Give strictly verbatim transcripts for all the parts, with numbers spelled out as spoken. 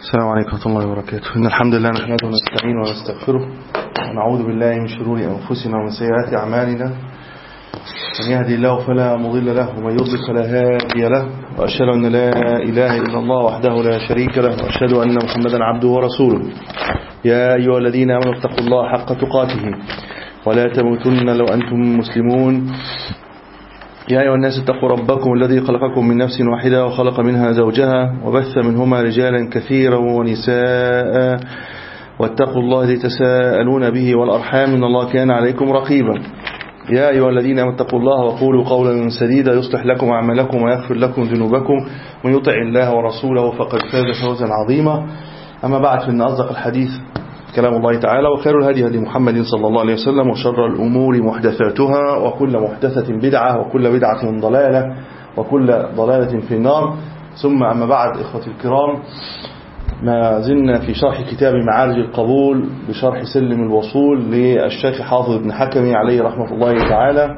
السلام عليكم ورحمة الله وبركاته. إن الحمد لله نحمده ونستعينه ونستغفره ونعوذ بالله من شرور أنفسنا ومن سيئات أعمالنا. من يهدي الله فلا مضل له ومن يضلل فلا هادي له، وأشهد أن لا إله إلا الله وحده لا شريك له، وأشهد أن محمدا عبده ورسوله. يا أيها الذين آمنوا اتقوا الله حق تقاته ولا تموتن لو أنتم مسلمون. يا أيها الناس اتقوا ربكم الذي خلقكم من نفس واحدة وخلق منها زوجها وبث منهما رجالا كثيرا ونساء، واتقوا الله الذي تساءلون به والأرحام إن الله كان عليكم رقيبا. يا أيها الذين آمنوا اتقوا الله وقولوا قولا سديدا يصلح لكم أعمالكم ويغفر لكم ذنوبكم، ومن يطع الله ورسوله فقد فاز فوزا عظيما. أما بعد، فإن أصدق الحديث كلام الله تعالى، وخير الهدي هدي محمد صلى الله عليه وسلم، وشر الأمور محدثاتها، وكل محدثة بدعة، وكل بدعة ضلالة، وكل ضلالة في النار. ثم أما بعد، إخوتي الكرام، ما زلنا في شرح كتاب معارج القبول بشرح سلم الوصول للشيخ حافظ بن حكمي عليه رحمة الله تعالى.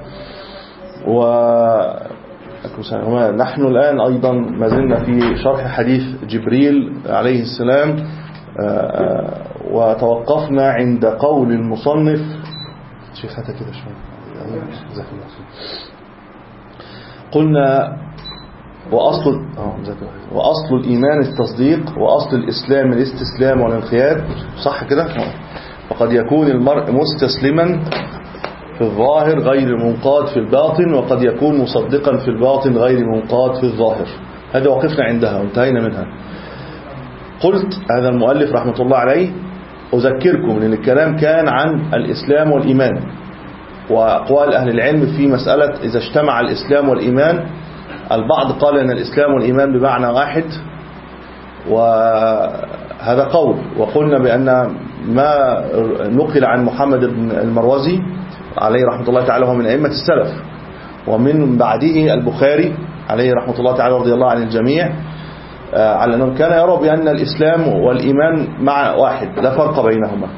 ونحن الآن أيضا ما زلنا في شرح حديث جبريل عليه السلام، وتوقفنا عند قول المصنف. شيخ هذا كده شوية. قلنا وأصل وأصل الإيمان التصديق، وأصل الإسلام الاستسلام والانقياد، صح كده؟ وقد يكون المرء مستسلما في الظاهر غير منقاد في الباطن، وقد يكون مصدقا في الباطن غير منقاد في الظاهر. هذا وقفنا عندها وانتهينا منها. قلت هذا المؤلف رحمة الله عليه أذكركم أن الكلام كان عن الإسلام والإيمان، وأقوال أهل العلم في مسألة إذا اجتمع الإسلام والإيمان. البعض قال أن الإسلام والإيمان بمعنى واحد، وهذا قول. وقلنا بأن ما نقل عن محمد بن المروزي عليه رحمة الله تعالى هو من أئمة السلف، ومن بعده البخاري عليه رحمة الله تعالى رضي الله عن الجميع، على أنه كان يرى بأن الإسلام والإيمان مع واحد لا فرق بينهما.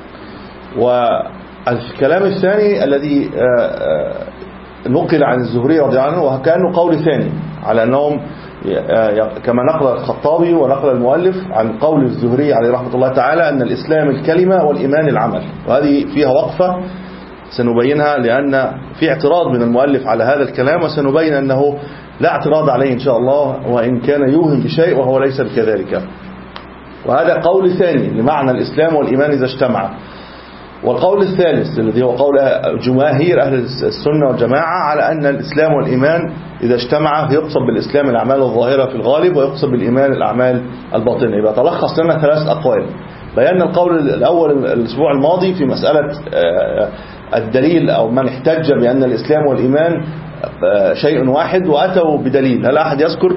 والكلام الثاني الذي نقل عن الزهري رضي الله عنه وكأنه قول ثاني، على أنهم كما نقل الخطابي ونقل المؤلف عن قول الزهري عليه رحمة الله تعالى أن الإسلام الكلمة والإيمان العمل. وهذه فيها وقفة سنبينها، لأن في اعتراض من المؤلف على هذا الكلام، وسنبين أنه لا اعتراض عليه إن شاء الله، وإن كان يوهم بشيء وهو ليس كذلك. وهذا قول ثاني لمعنى الإسلام والإيمان إذا اجتمع. والقول الثالث الذي هو قول جماهير أهل السنة والجماعة على أن الإسلام والإيمان إذا اجتمع يقصد بالإسلام الأعمال الظاهرة في الغالب، ويقصد بالإيمان الأعمال الباطنة. يبقى تلخص لنا ثلاث أقوال. بيان القول الأول الأسبوع الماضي في مسألة الدليل، أو من احتج بأن الإسلام والإيمان شيء واحد وأتوا بدليل. هل أحد يذكر؟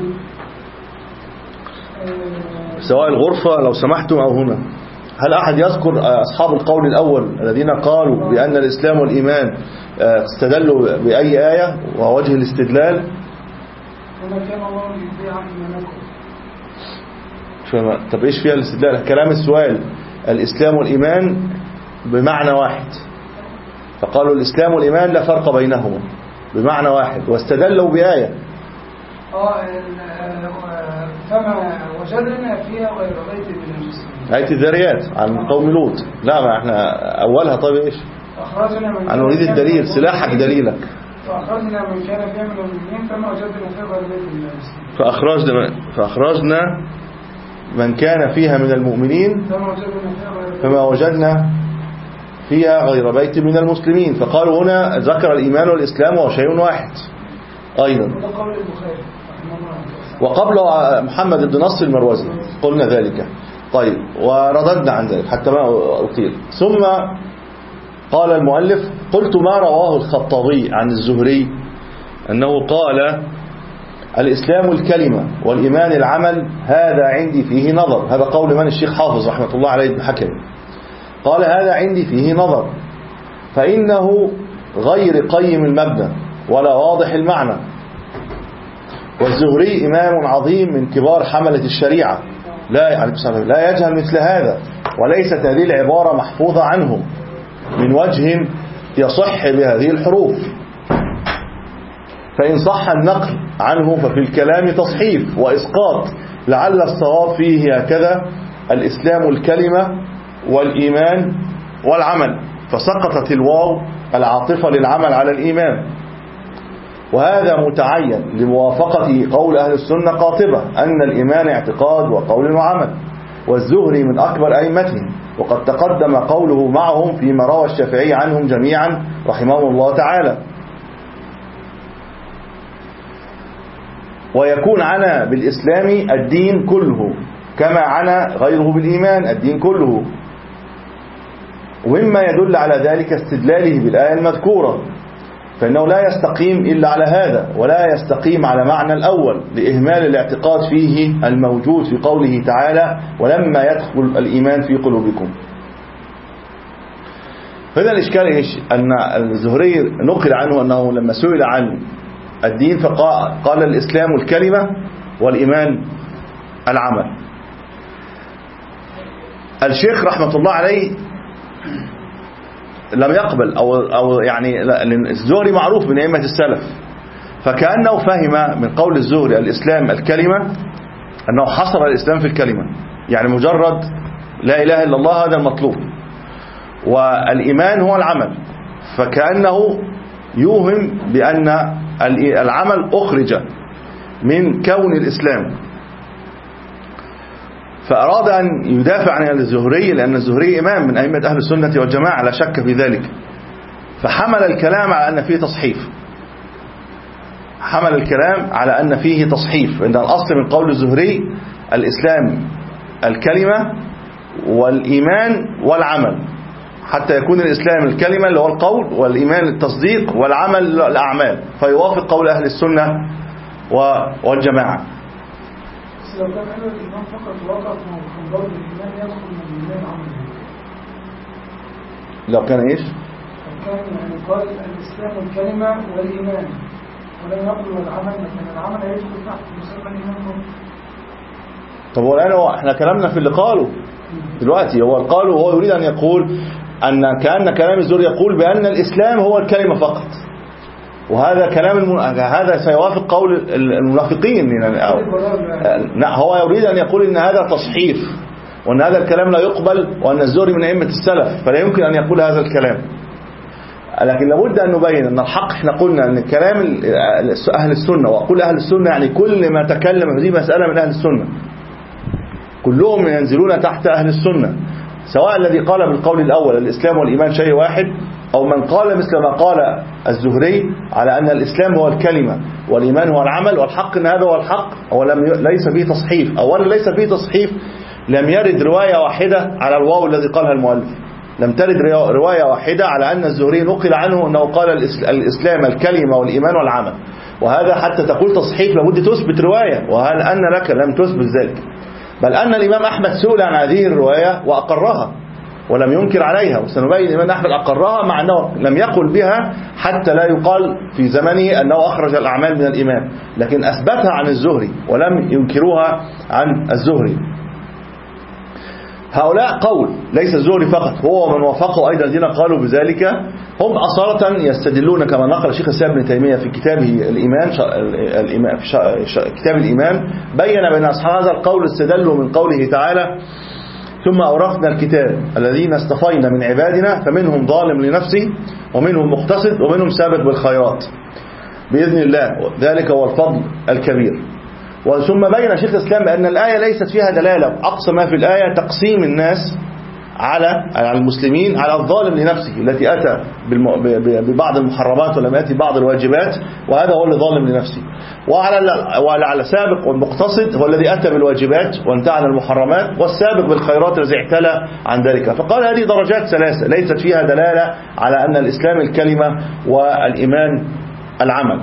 سواء الغرفة لو سمحتم أو هنا. هل أحد يذكر أصحاب القول الأول الذين قالوا بأن الإسلام والإيمان استدلوا بأي آية ووجه الاستدلال؟ طب إيش فيها الاستدلال؟ كلام السؤال الإسلام والإيمان بمعنى واحد، فقالوا الإسلام والإيمان لا فرق بينهما بمعنى واحد، واستدلوا بآية. فما وجدنا فيها غير بيت من المسلمين، آية الذريات عن قوم لوط. لا، ما احنا أولها. طيب إيش؟ أنا أريد الدليل، سلاحك دليلك. فأخرجنا من كان فيها من المؤمنين فما وجدنا فيها غير بيت من المسلمين. فأخرجنا فأخرجنا من كان فيها من المؤمنين فما وجدنا فيها غير بيت من المسلمين. فقالوا هنا ذكر الإيمان والإسلام وهو شيء واحد أيضا. وقبل محمد بن نصر المروزي قلنا ذلك. طيب، ورددنا عن ذلك حتى ما أطيل. ثم قال المؤلف: قلت ما رواه الخطابي عن الزهري أنه قال الإسلام الكلمة والإيمان العمل، هذا عندي فيه نظر. هذا قول من؟ الشيخ حافظ رحمة الله عليه بن حكم. قال هذا عندي فيه نظر، فإنه غير قيم المبنى ولا واضح المعنى. والزهري إمام عظيم من كبار حملة الشريعة، لا لا يجهل مثل هذا، وليست هذه العبارة محفوظة عنه من وجه يصح بهذه الحروف. فإن صح النقل عنه ففي الكلام تصحيف وإسقاط، لعل الصواب فيه هكذا: الإسلام الكلمة والإيمان والعمل، فسقطت الواو العاطفة للعمل على الإيمان. وهذا متعين لموافقة قول أهل السنة قاطبة أن الإيمان اعتقاد وقول وعمل، والزهري من أكبر أئمتهم، وقد تقدم قوله معهم فيما روى الشافعي عنهم جميعا رحمهم الله تعالى. ويكون عنا بالإسلام الدين كله كما عنا غيره بالإيمان الدين كله، ومما يدل على ذلك استدلاله بالآية المذكورة، فإنه لا يستقيم إلا على هذا، ولا يستقيم على معنى الأول لإهمال الاعتقاد فيه الموجود في قوله تعالى: ولما يدخل الإيمان في قلوبكم. هذا الإشكال إيش؟ أن الزهري نقل عنه أنه لما سئل عن الدين فقال: الإسلام الكلمة والإيمان العمل. الشيخ رحمة الله عليه لم يقبل أو, أو يعني الزهري معروف من أئمة السلف، فكأنه فهم من قول الزهري الإسلام الكلمة أنه حصر الإسلام في الكلمة، يعني مجرد لا إله إلا الله هذا المطلوب، والإيمان هو العمل، فكأنه يوهم بأن العمل أخرج من كون الإسلام، فأراد أن يدافع عن الزهري لأن الزهري إمام من أئمة أهل السنة والجماعة لا شك في ذلك، فحمل الكلام على أن فيه تصحيف حمل الكلام على أن فيه تصحيف إن الأصل من قول الزهري الإسلام الكلمة والإيمان والعمل، حتى يكون الإسلام الكلمة اللي هو القول، والإيمان التصديق، والعمل الأعمال، فيوافق قول أهل السنة والجماعة. لو كان قال الإمام فقط وقف من ضرب الإيمان يدخل من الإيمان عمل. لو كان إيش؟ لو كان يعني قال الإسلام الكلمة والإيمان ولم يقل والعمل، لكن العمل هيدخل تحت مسمى الإيمان. طب والآن هو احنا كلامنا في اللي قاله دلوقتي، هو قاله وهو يريد أن يقول أن كأن كلام الزهري يقول بأن الإسلام هو الكلمة فقط، وهذا كلام الم... هذا سيوافق قول المنافقين يعني أو... لا، هو يريد أن يقول إن هذا تصحيف، وأن هذا الكلام لا يقبل، وأن الزهري من أئمة السلف فلا يمكن أن يقول هذا الكلام. لكن لابد أن نبين أن الحق، احنا قلنا أن كلام أهل السنة، وأقول أهل السنة يعني كل ما تكلم هذه مسألة من أهل السنة كلهم ينزلون تحت أهل السنة، سواء الذي قال بالقول الأول الإسلام والإيمان شيء واحد، أو من قال مثل ما قال الزهري على أن الإسلام هو الكلمة والإيمان هو العمل، والحق أن هذا هو الحق، ولم ليس فيه تصحيف. أولا ليس فيه تصحيف، لم يرد رواية واحدة على الواو الذي قالها المؤلف، لم ترد رواية واحدة على أن الزهري نقل عنه أنه قال الإسلام الكلمة والإيمان والعمل، وهذا حتى تقول تصحيف لابد تثبت رواية، وهل أن لك لم تثبت ذلك، بل أن الإمام أحمد سئل عن هذه الرواية وأقرها ولم ينكر عليها، وسنبين الإمام أحمد أقرها مع أنه لم يقل بها حتى لا يقال في زمنه أنه أخرج الأعمال من الإيمان، لكن أثبتها عن الزهري ولم ينكروها عن الزهري. هؤلاء قول ليس الزهري فقط، هو ومن وافقوا أيضا الذين قالوا بذلك هم أصالة يستدلون كما نقل الشيخ الإسلام ابن تيمية في كتابه الإيمان في كتاب الإيمان، بين بين أصحاب هذا القول استدلوا من قوله تعالى: ثم أورثنا الكتاب الذين اصطفينا من عبادنا فمنهم ظالم لنفسه ومنهم مقتصد ومنهم سابق بالخيرات بإذن الله، ذلك هو الفضل الكبير. وثم بين شيخ الإسلام بأن الآية ليست فيها دلالة، أقصى ما في الآية تقسيم الناس على المسلمين على الظالم لنفسه التي أتى ببعض المحرمات ولم يأتي بعض الواجبات، وهذا هو اللي ظالم لنفسه، وعلى على سابق والمقتصد هو الذي أتى بالواجبات وانتهى عن المحرمات، والسابق بالخيرات الذي اعتلى عن ذلك. فقال هذه درجات ثلاثة ليست فيها دلالة على أن الإسلام الكلمة والإيمان العمل.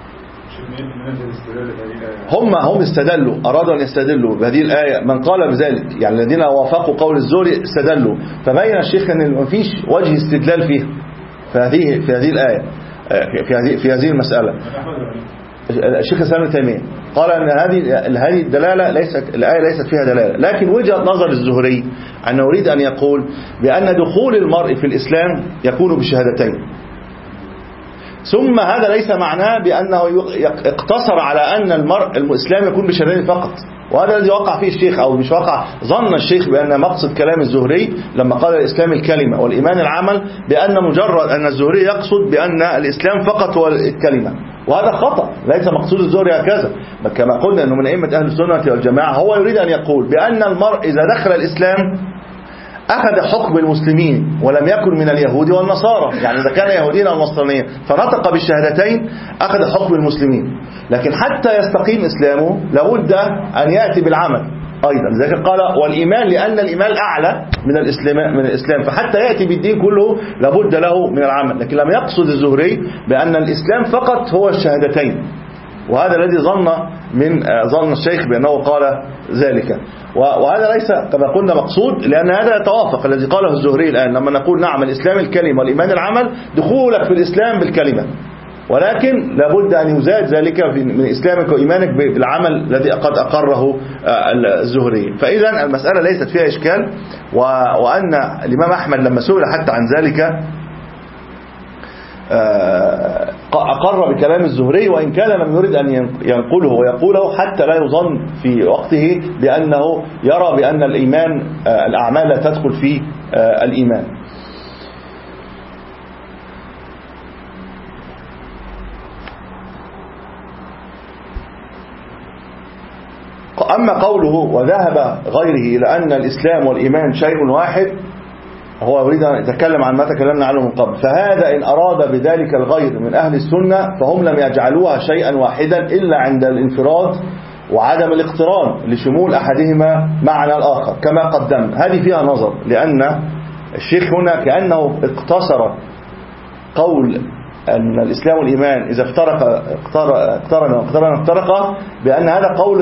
هم هم استدلوا، أرادوا أن يستدلوا بهذه الآية، من قال بذلك يعني الذين وافقوا قول الزهري استدلوا، فبين الشيخ أن ما فيش وجه استدلال فيه في هذه في هذه الآية في هذه في هذه المسألة. الشيخ الإسلام ابن تيمية قال أن هذه هذه الدلالة ليست الآية ليست فيها دلالة، لكن وجهة نظر الزهري أنه يريد أن يقول بأن دخول المرء في الإسلام يكون بشهادتين، ثم هذا ليس معناه بأنه اقتصر على أن المرء الإسلام يكون بشهادتين فقط، وهذا الذي وقع فيه الشيخ، أو مش وقع، ظن الشيخ بأن مقصد كلام الزهري لما قال الإسلام الكلمة والإيمان العمل بأن مجرد أن الزهري يقصد بأن الإسلام فقط هو الكلمة، وهذا خطأ. ليس مقصود الزهري هكذا، كما قلنا أنه من أئمة أهل السنة والجماعة هو يريد أن يقول بأن المرء إذا دخل الإسلام أخذ حكم المسلمين ولم يكن من اليهود والنصارى، يعني إذا كان يهوديا أو نصرانيا فنطق بالشهادتين أخذ حكم المسلمين، لكن حتى يستقيم إسلامه لابد أن يأتي بالعمل أيضا. لذلك قال والإيمان، لأن الإيمان أعلى من الإسلام من الإسلام فحتى يأتي بالدين كله لابد له من العمل. لكن لم يقصد الزهري بأن الإسلام فقط هو الشهادتين، وهذا الذي ظن من ظن الشيخ بأنه قال ذلك، وهذا ليس كما قلنا مقصود، لأن هذا يتوافق الذي قاله الزهري الآن لما نقول نعم الإسلام الكلمة والإيمان العمل، دخولك في الإسلام بالكلمة، ولكن لابد أن يزاد ذلك من إسلامك وإيمانك بالعمل الذي قد أقره الزهري. فإذا المسألة ليست فيها إشكال، وأن الإمام أحمد لما سئل حتى عن ذلك أقر بكلام الزهري، وإن كان لم يرد أن ينقله ويقوله حتى لا يظن في وقته بأنه يرى بأن الإيمان الأعمال لا تدخل في الإيمان. أما قوله وذهب غيره إلى أن الإسلام والإيمان شيء واحد، هو يريد أن يتكلم عن ما تكلمنا عنه من قبل، فهذا إن أراد بذلك الغير من أهل السنة فهم لم يجعلوها شيئا واحدا إلا عند الانفراد وعدم الاقتران لشمول أحدهما معنى الآخر كما قدم. هذه فيها نظر، لأن الشيخ هنا كأنه اقتصر قول أن الإسلام والإيمان إذا افترق اقترن اقترن افترقا بأن هذا قول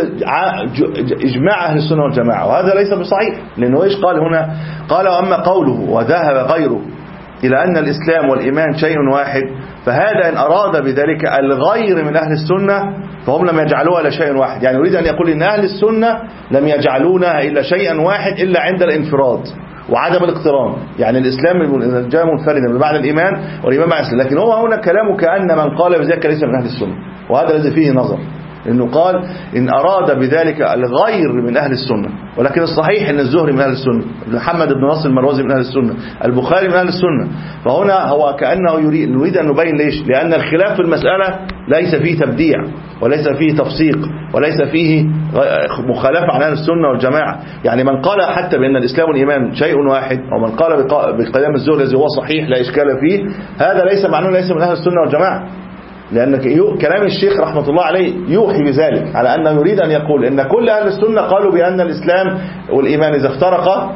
إجماع أهل السنة والجماعة، وهذا ليس بصحيح. لأنه إيش قال هنا؟ قال وأما قوله وذهب غيره إلى أن الإسلام والإيمان شيء واحد، فهذا إن أراد بذلك الغير من أهل السنة فهم لم يجعلوها إلا شيء واحد، يعني يريد أن يقول إن أهل السنة لم يجعلونها إلا شيئا واحد إلا عند الانفراد وعدم الاقتران، يعني الإسلام جاء منفردا بمعنى الإيمان والإيمان مع الإسلام. لكن هو هنا كلامه كأن من قال بذلك ليس من أهل السنة، وهذا الذي فيه نظر، إنه قال إن أراد بذلك الغير من أهل السنة، ولكن الصحيح إن الزهري من أهل السنة، محمد بن نصر المروزي من أهل السنة، البخاري من أهل السنة. فهنا هو كأنه يريد, يريد أن نبين ليش، لأن الخلاف في المسألة ليس فيه تبديع وليس فيه تفسيق وليس فيه مخالفة عن أهل السنة والجماعة. يعني من قال حتى بأن الإسلام والإيمان شيء واحد، أو من قال بكلام الزهري الذي هو صحيح لا إشكال فيه، هذا ليس معناه ليس من أهل السنة والجماعة، لأن كلام الشيخ رحمة الله عليه يوحي بذلك، على أنه يريد أن يقول إن كل أهل السنة قالوا بأن الإسلام والإيمان إذا افترقا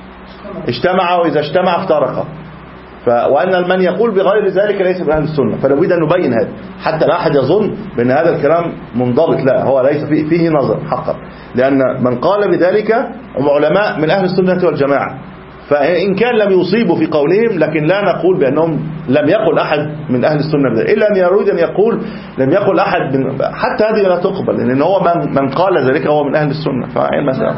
اجتمعا وإذا اجتمع افترقا، وأن من يقول بغير ذلك ليس من أهل السنة. فنريد أن نبين هذا حتى لا أحد يظن بأن هذا الكلام منضبط، لا، هو ليس فيه, فيه نظر حقا، لأن من قال بذلك هم علماء من أهل السنة والجماعة، فإن كان لم يصيبوا في قولهم، لكن لا نقول بأنهم لم يقل أحد من أهل السنة بذلك، إلا أن يريد أن يقول لم يقل أحد من، حتى هذه لا تقبل، لأن هو من, من قال ذلك هو من أهل السنة. فأي المسألة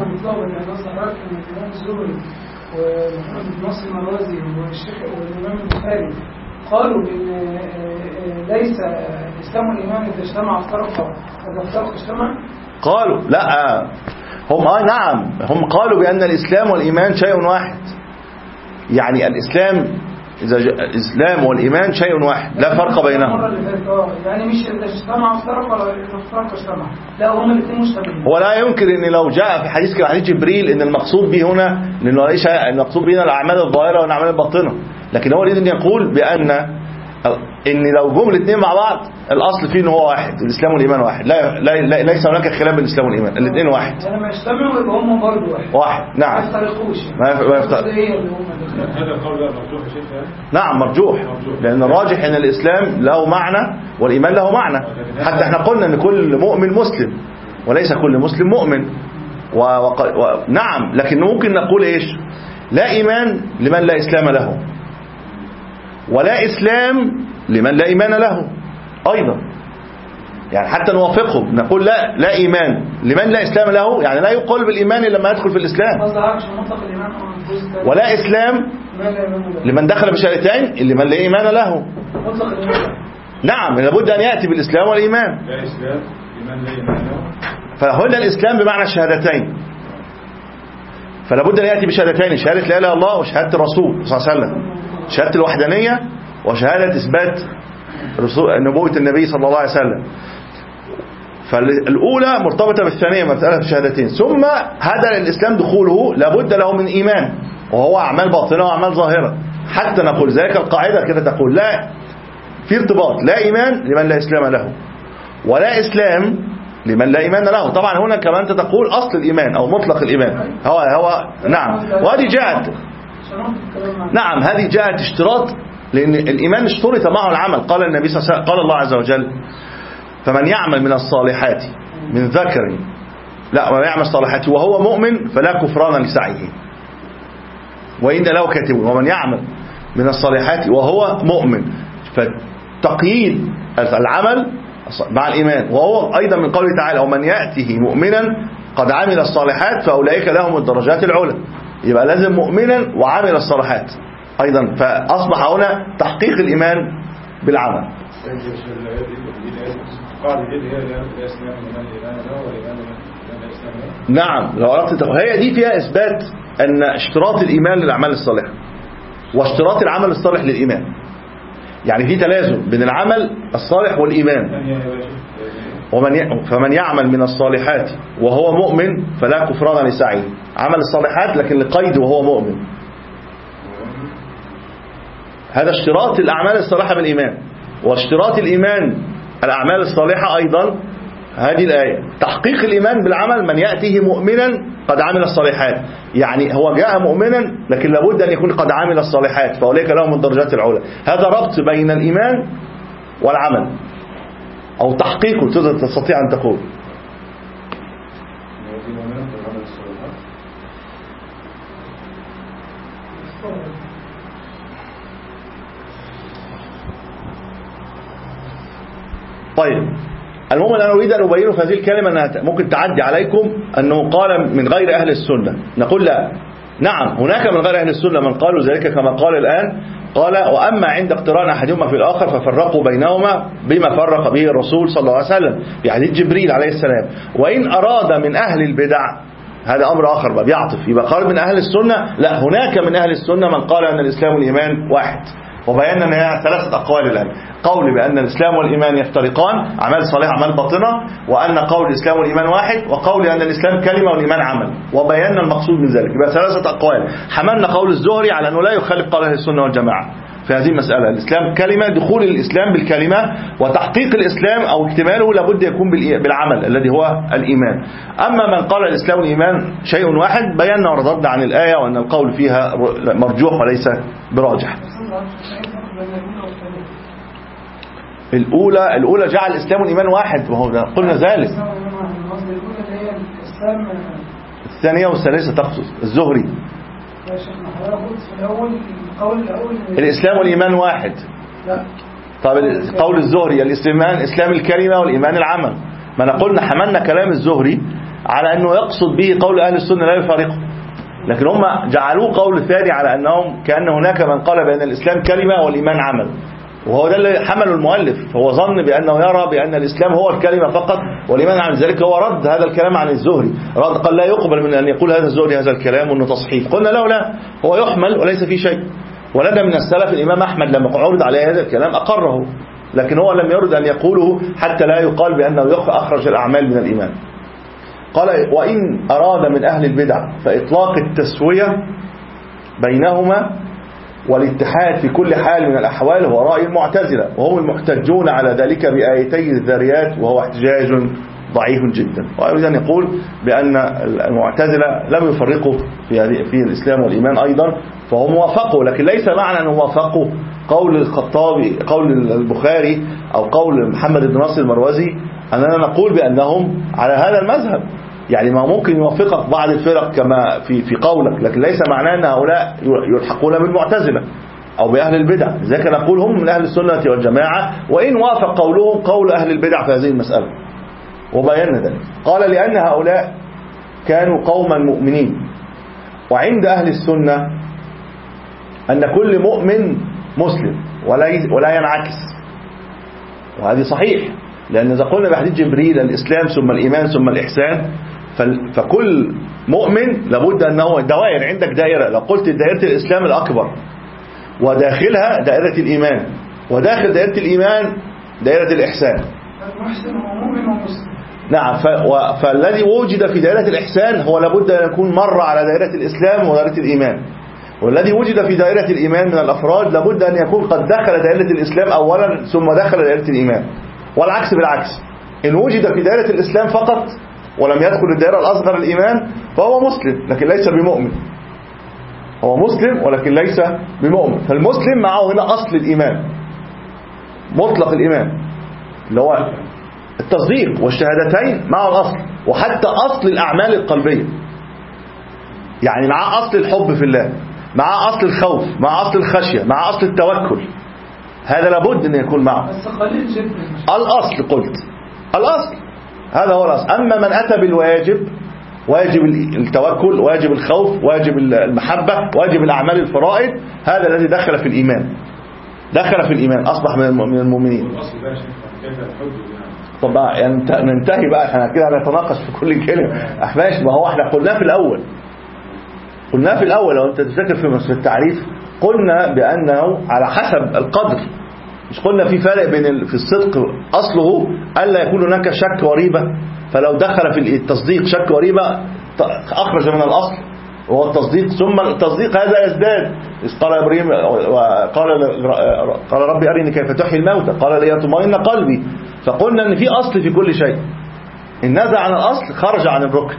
ومحمد بن نصر المروزي والشيخ والإمام البخاري قالوا بأن ليس الإسلام والإيمان إذا اجتمع افترقا إذا افترق اجتمع. قالوا لا، هم آه نعم هم قالوا بأن الإسلام والإيمان شيء واحد، يعني الإسلام إذا الإسلام والإيمان شيء واحد لا فرق بينهم، يعني مش إذا اجتمع افترق ولا إذا افترق اجتمع، لا هم الاثنين مشتبهين. ولا يمكن أن لو جاء في حديث كحديث جبريل أن المقصود به هنا، لأنه ليس المقصود به الأعمال الظاهرة والأعمال الباطنة، لكن هو يريد أن يقول بأن إن لو جم الاثنين مع بعض الأصل فيه إنه هو واحد، الإسلام والإيمان واحد، لا, لا, لا ليس هناك خلاف بين الإسلام والإيمان، الاثنين واحد. لما يجتمعوا يبقى هم برضه واحد. واحد نعم. ما يفترقوش. ما يفترق. هذا القول مرجوح يا شيخ؟ نعم مرجوح، لأن الراجح إن الإسلام له معنى والإيمان له معنى، حتى احنا قلنا إن كل مؤمن مسلم وليس كل مسلم مؤمن، و... و... و... نعم، لكن ممكن نقول إيش؟ لا إيمان لمن لا إسلام له، ولا إسلام لمن لا إيمان له أيضا، يعني حتى نوافقهم نقول لا لا إيمان لمن لا إسلام له، يعني لا يقال بالإيمان لما يدخل في الإسلام، ولا إسلام لمن دخل بشهادتين لمن لا إيمان له. نعم لابد أن يأتي بالإسلام والإيمان. لا إسلام إيمان لا إيمان له. فهنا الإسلام بمعنى الشهادتين، فلا بد أن يأتي بشهادتين، شهادة لا إله إلا الله وشهادة الرسول صلى الله عليه وسلم، شهادة الوحدانية وشهادة إثبات نبوة النبي صلى الله عليه وسلم. فالأولى مرتبطة بالثانية، مسألة الشهادتين. ثم هذا الإسلام دخوله لابد له من إيمان، وهو أعمال باطنة وأعمال ظاهرة، حتى نقول ذلك القاعدة كده تقول لا في ارتباط، لا إيمان لمن لا إسلام له، ولا إسلام لمن لا إيمان له. طبعا هنا كمان أنت تقول أصل الإيمان أو مطلق الإيمان هو هو نعم، وهذه جاءت نعم هذه جاءت اشتراط، لأن الإيمان اشترط معه العمل. قال النبي صلى الله عليه وسلم، قال الله عز وجل فمن يعمل من الصالحات من ذكر لا من يعمل الصالحات وهو مؤمن فلا كفران لسعيه وإن له كاتبون، ومن يعمل من الصالحات وهو مؤمن، فتقييد العمل مع الإيمان. وهو أيضا من قوله تعالى ومن يأته مؤمنا قد عمل الصالحات فأولئك لهم الدرجات العلى، يبقى لازم مؤمنا وعمل الصالحات أيضا، فأصبح هنا تحقيق الإيمان بالعمل. نعم لو أردت هي دي فيها إثبات أن اشتراط الإيمان للأعمال الصالحة واشتراط العمل الصالح للإيمان، يعني في تلازم بين العمل الصالح والإيمان. ومن ي... فمن يعمل من الصالحات وهو مؤمن فلا كفران لسعيه، عمل الصالحات لكن لقيد وهو مؤمن، هذا اشتراط الأعمال الصالحة بالإيمان. واشتراط الإيمان الأعمال الصالحة أيضا هذه الآية، تحقيق الإيمان بالعمل من يأتيه مؤمنا قد عمل الصالحات، يعني هو جاء مؤمنا لكن لابد أن يكون قد عمل الصالحات فأولئك لهم الدرجات العلى. هذا ربط بين الإيمان والعمل أو تحقيقه تستطيع أن تقول. طيب المهم أنا أريد أن أبينه في هذه الكلمة أنها ممكن تعدي عليكم أنه قال من غير أهل السنة، نقول لا، نعم هناك من غير أهل السنة من قالوا ذلك كما قال الآن، قال وأما عند اقتران أحدهما في الآخر ففرقوا بينهما بما فرق به الرسول صلى الله عليه وسلم في حديث جبريل عليه السلام. وإن أراد من أهل البدع هذا أمر آخر بقى بيعطف، يبقى قال من أهل السنة، لا هناك من أهل السنة من قال أن الإسلام والإيمان واحد، وبينا أن هي ثلاثة أقوال الآن، قول بأن الإسلام والإيمان يفترقان، أعمال صالحة أعمال باطنة، وأن قول الإسلام والإيمان واحد، وقول أن الإسلام كلمة والإيمان عمل، وبينا المقصود من ذلك. يبقى ثلاثة أقوال، حملنا قول الزهري على أنه لا يخالف قول أهل السنة والجماعة في هذه المسألة. الإسلام كلمة، دخول الإسلام بالكلمة وتحقيق الإسلام أو اكتماله لابد يكون بالعمل الذي هو الإيمان. أما من قال الإسلام والإيمان شيء واحد بينا ورددنا عن الآية وأن القول فيها مرجوح وليس براجح. الأولى الأولى جعل الإسلام والإيمان واحد، وهو قلنا ذلك. الثانية والثالثة تقصد الزهري. الإسلام والإيمان واحد. طب قول الزهري الإسلام إسلام الكلمة والإيمان العمل، ما نقولنا حملنا كلام الزهري على أنه يقصد به قول أهل السنة لا يفارقه، لكن هم جعلوه قول ثاني على أنهم كأن هناك من قال بأن الإسلام كلمة والإيمان عمل، وهو ده اللي حمله المؤلف، هو ظن بأنه يرى بأن الإسلام هو الكلمة فقط والإيمان عن ذلك، هو رد هذا الكلام عن الزهري، رد قال لا يقبل من أن يقول هذا الزهري هذا الكلام وأنه تصحيف. قلنا له لا، هو يحمل وليس فيه شيء. ولدى من السلف الإمام أحمد لما عرض عليه هذا الكلام أقره، لكن هو لم يرد أن يقوله حتى لا يقال بأنه أخرج الأعمال من الإيمان. قال وإن أراد من أهل البدع فإطلاق التسوية بينهما والاتحاد في كل حال من الأحوال هو رأي المعتزلة، وهم المحتجون على ذلك بآيتي الذاريات، وهو احتجاج ضعيف جدا. وأريد أن يقول بأن المعتزلة لم يفرقوا في في الإسلام والإيمان أيضا، فهم وافقوا، لكن ليس معنى أنهم وافقوا قول الخطابي قول البخاري أو قول محمد بن ناصر المروزي أننا نقول بأنهم على هذا المذهب. يعني ما ممكن يوافقك بعض الفرق كما في في قولك، لكن ليس معناه أن هؤلاء يلحقون بالمعتزلة أو بأهل البدع، لذلك نقول هم من أهل السنة والجماعة، وإن وافق قولهم قول أهل البدع في هذه المسألة، وبينا ذلك. قال لأن هؤلاء كانوا قوما مؤمنين، وعند أهل السنة أن كل مؤمن مسلم ولا ولا ينعكس، وهذه صحيح، لأن إذا قلنا بحديث جبريل الإسلام ثم الإيمان ثم الإحسان، فكل مؤمن لابد أنه دوائر، عندك دائرة، لو قلت دائرة الإسلام الأكبر وداخلها دائرة الإيمان، وداخل دائرة الإيمان دائرة الإحسان. المحسن هو مؤمن ومسلم. نعم، فالذي وجد في دائرة الإحسان هو لابد أن يكون مر على دائرة الإسلام ودائرة الإيمان، والذي وجد في دائرة الإيمان من الأفراد لابد أن يكون قد دخل دائرة الإسلام أولا ثم دخل دائرة الإيمان، والعكس بالعكس. إن وجد في دائرة الإسلام فقط ولم يدخل الدائرة الأصغر الإيمان فهو مسلم لكن ليس بمؤمن، هو مسلم ولكن ليس بمؤمن. فالمسلم معه هنا أصل الإيمان، مطلق الإيمان اللي هو التصديق والشهادتين مع الأصل، وحتى أصل الأعمال القلبية، يعني مع أصل الحب في الله، مع أصل الخوف، مع أصل الخشية، مع أصل التوكل، هذا لابد أن يكون معه. بس قليل جدا. الأصل قلت الأصل هذا هو الأصل. أما من أتى بالواجب، واجب التوكل، واجب الخوف، واجب المحبة، واجب الأعمال الفرائض، هذا الذي دخل في الإيمان، دخل في الإيمان، أصبح من المؤمنين. طب يعني ننتهي بقى، احنا كده نتناقش في كل كلمة. ماشي، ما هو احنا قلنا في الأول قلنا في الأول لو أنت تذكر في التعريف قلنا بأنه على حسب القدر، مش قلنا في فرق بين في الصدق أصله ألا يكون هناك شك وريبة، فلو دخل في التصديق شك وريبة أخرج من الأصل وهو التصديق، ثم التصديق هذا يزداد. إذ قال إبراهيم قال قال ربي أرني كيف تحيي الموتى قال ليطمئن قلبي، فقلنا أن في أصل في كل شيء، إن نزع عن الأصل خرج عن الركن.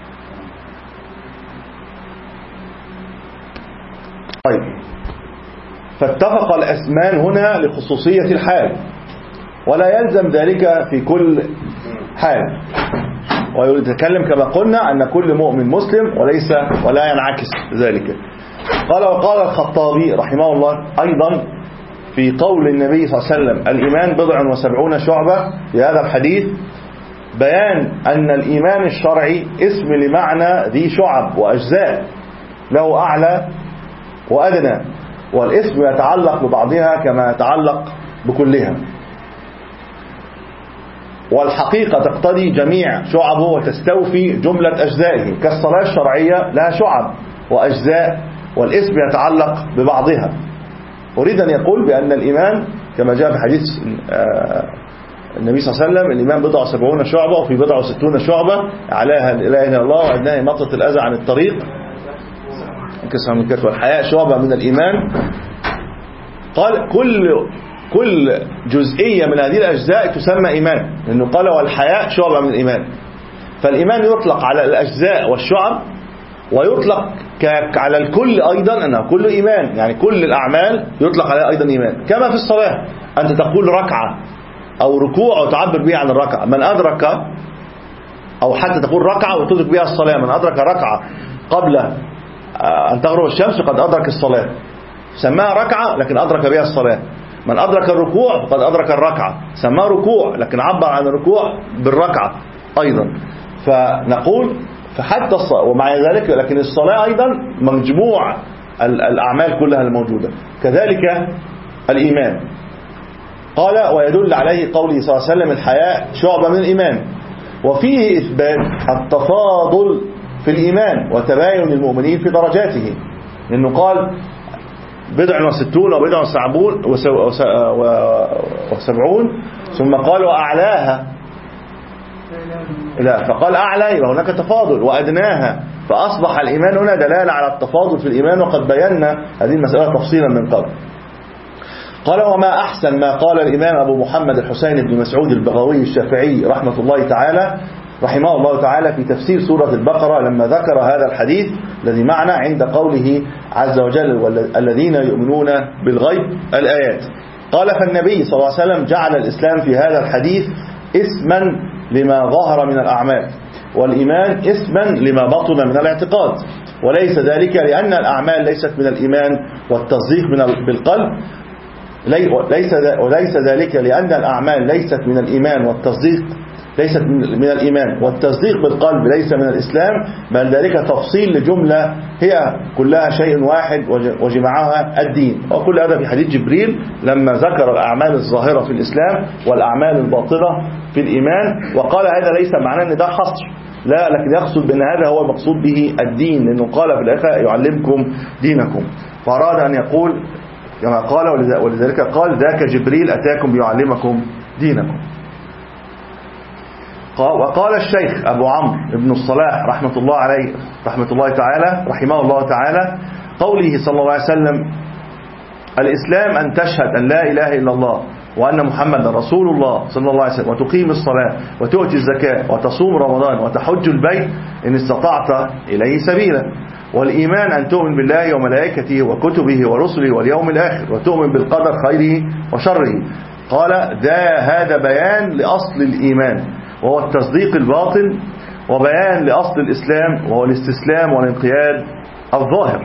طيب، فاتفق الأسمان هنا لخصوصية الحال، ولا يلزم ذلك في كل حال، ويتكلم كما قلنا أن كل مؤمن مسلم وليس ولا ينعكس ذلك. قال وقال الخطابي رحمه الله أيضا في قول النبي صلى الله عليه وسلم الإيمان بضع وسبعون شعبة في هذا الحديث بيان أن الإيمان الشرعي اسم لمعنى ذي شعب وأجزاء، له أعلى وأدنى، والاسم يتعلق ببعضها كما يتعلق بكلها، والحقيقة تقتضي جميع شعبه وتستوفي جملة أجزائه، كالصلاة الشرعية لها شعب وأجزاء والاسم يتعلق ببعضها. أريد أن يقول بأن الإيمان كما جاء في حديث النبي صلى الله عليه وسلم الإيمان بضع وسبعون شعبة وفي بضع وستون شعبة، أعلاها لا إله إلا الله وأدناها إماطة الأذى عن الطريق كسر من كتف، والحياء شعبة من الإيمان. قال كل كل جزئية من هذه الأجزاء تسمى إيمان، لأنه قال والحياء شعبة من الإيمان. فالإيمان يطلق على الأجزاء والشعب، ويطلق على الكل أيضا أنه كل إيمان، يعني كل الأعمال يطلق عليها أيضا إيمان. كما في الصلاة أنت تقول ركعة أو ركوع وتعبر بها عن الركعة، من أدرك، أو حتى تقول ركعة وتدرك بها الصلاة، من أدرك ركعة قبل أن تغرب الشمس قد أدرك الصلاة، سماها ركعة لكن أدرك بها الصلاة. من أدرك الركوع فقد أدرك الركعة، سماه ركوع لكن عبر عن الركوع بالركعة أيضا. فنقول فحتى الصلاة ومع ذلك لكن الصلاة أيضا مجموع الأعمال كلها الموجودة، كذلك الإيمان. قال ويدل عليه قوله صلى الله عليه وسلم الحياء شعبة من الإيمان، وفيه إثبات التفاضل في الإيمان وتباين المؤمنين في درجاته، لأنه قال بضع وستون وبضع وسبعون ثم قال وأعلاها، لا فقال أعلى يبقى هناك تفاضل، وأدناها، فأصبح الإيمان هنا دلالة على التفاضل في الإيمان، وقد بينا هذه المسألة تفصيلا من قبل. قال وما أحسن ما قال الإمام أبو محمد الحسين بن مسعود البغوي الشافعي رحمة الله تعالى رحمه الله تعالى في تفسير سورة البقرة لما ذكر هذا الحديث الذي معنا عند قوله عز وجل الذين يؤمنون بالغيب الآيات. قال فالنبي صلى الله عليه وسلم جعل الإسلام في هذا الحديث اسما لما ظهر من الأعمال، والإيمان اسما لما بطن من الاعتقاد، وليس ذلك لأن الأعمال ليست من الإيمان والتصديق من بالقلب، ليس وليس ذلك لأن الأعمال ليست من الإيمان والتصديق، ليست من الإيمان والتصديق بالقلب ليس من الإسلام، بل ذلك تفصيل لجملة هي كلها شيء واحد وجمعها الدين. وكل هذا في حديث جبريل لما ذكر الأعمال الظاهرة في الإسلام والأعمال الباطنة في الإيمان، وقال هذا ليس معناه أن ده حصر، لا، لكن يقصد بأن هذا هو المقصود به الدين، لأنه قال في الآخر يعلمكم دينكم، فأراد أن يقول كما قال، ولذلك قال ذاك جبريل أتاكم يعلمكم دينكم. وقال الشيخ أبو عمرو بن الصلاح رحمة الله عليه رحمة الله تعالى رحمه الله تعالى قوله صلى الله عليه وسلم: الإسلام أن تشهد أن لا إله إلا الله وأن محمد رسول الله صلى الله عليه وسلم، وتقيم الصلاة وتؤتي الزكاة وتصوم رمضان وتحج البيت إن استطعت إليه سبيلا. والإيمان أن تؤمن بالله وملائكته وكتبه ورسله واليوم الآخر وتؤمن بالقدر خيره وشره. قال ذا هذا بيان لأصل الإيمان وهو التصديق الباطن، وبيان لأصل الإسلام وهو الاستسلام والانقياد الظاهر.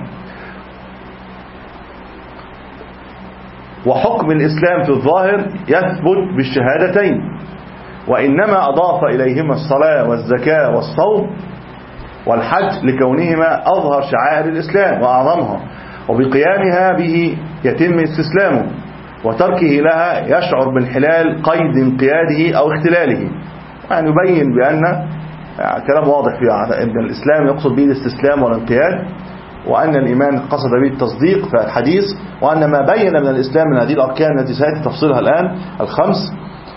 وحكم الإسلام في الظاهر يثبت بالشهادتين، وإنما أضاف إليهما الصلاة والزكاة والصوم والحج لكونهما أظهر شعائر الإسلام وأعظمها، وبقيامها به يتم استسلامه، وتركه لها يشعر بانحلال قيد انقياده أو اختلاله. يعني يبين بأن يعني كلام واضح في أن الإسلام يقصد به الاستسلام والانقياد، وأن الإيمان قصد به التصديق في الحديث، وأن ما بين من الإسلام من هذه الأركان التي سيأتي تفصيلها الآن الخمس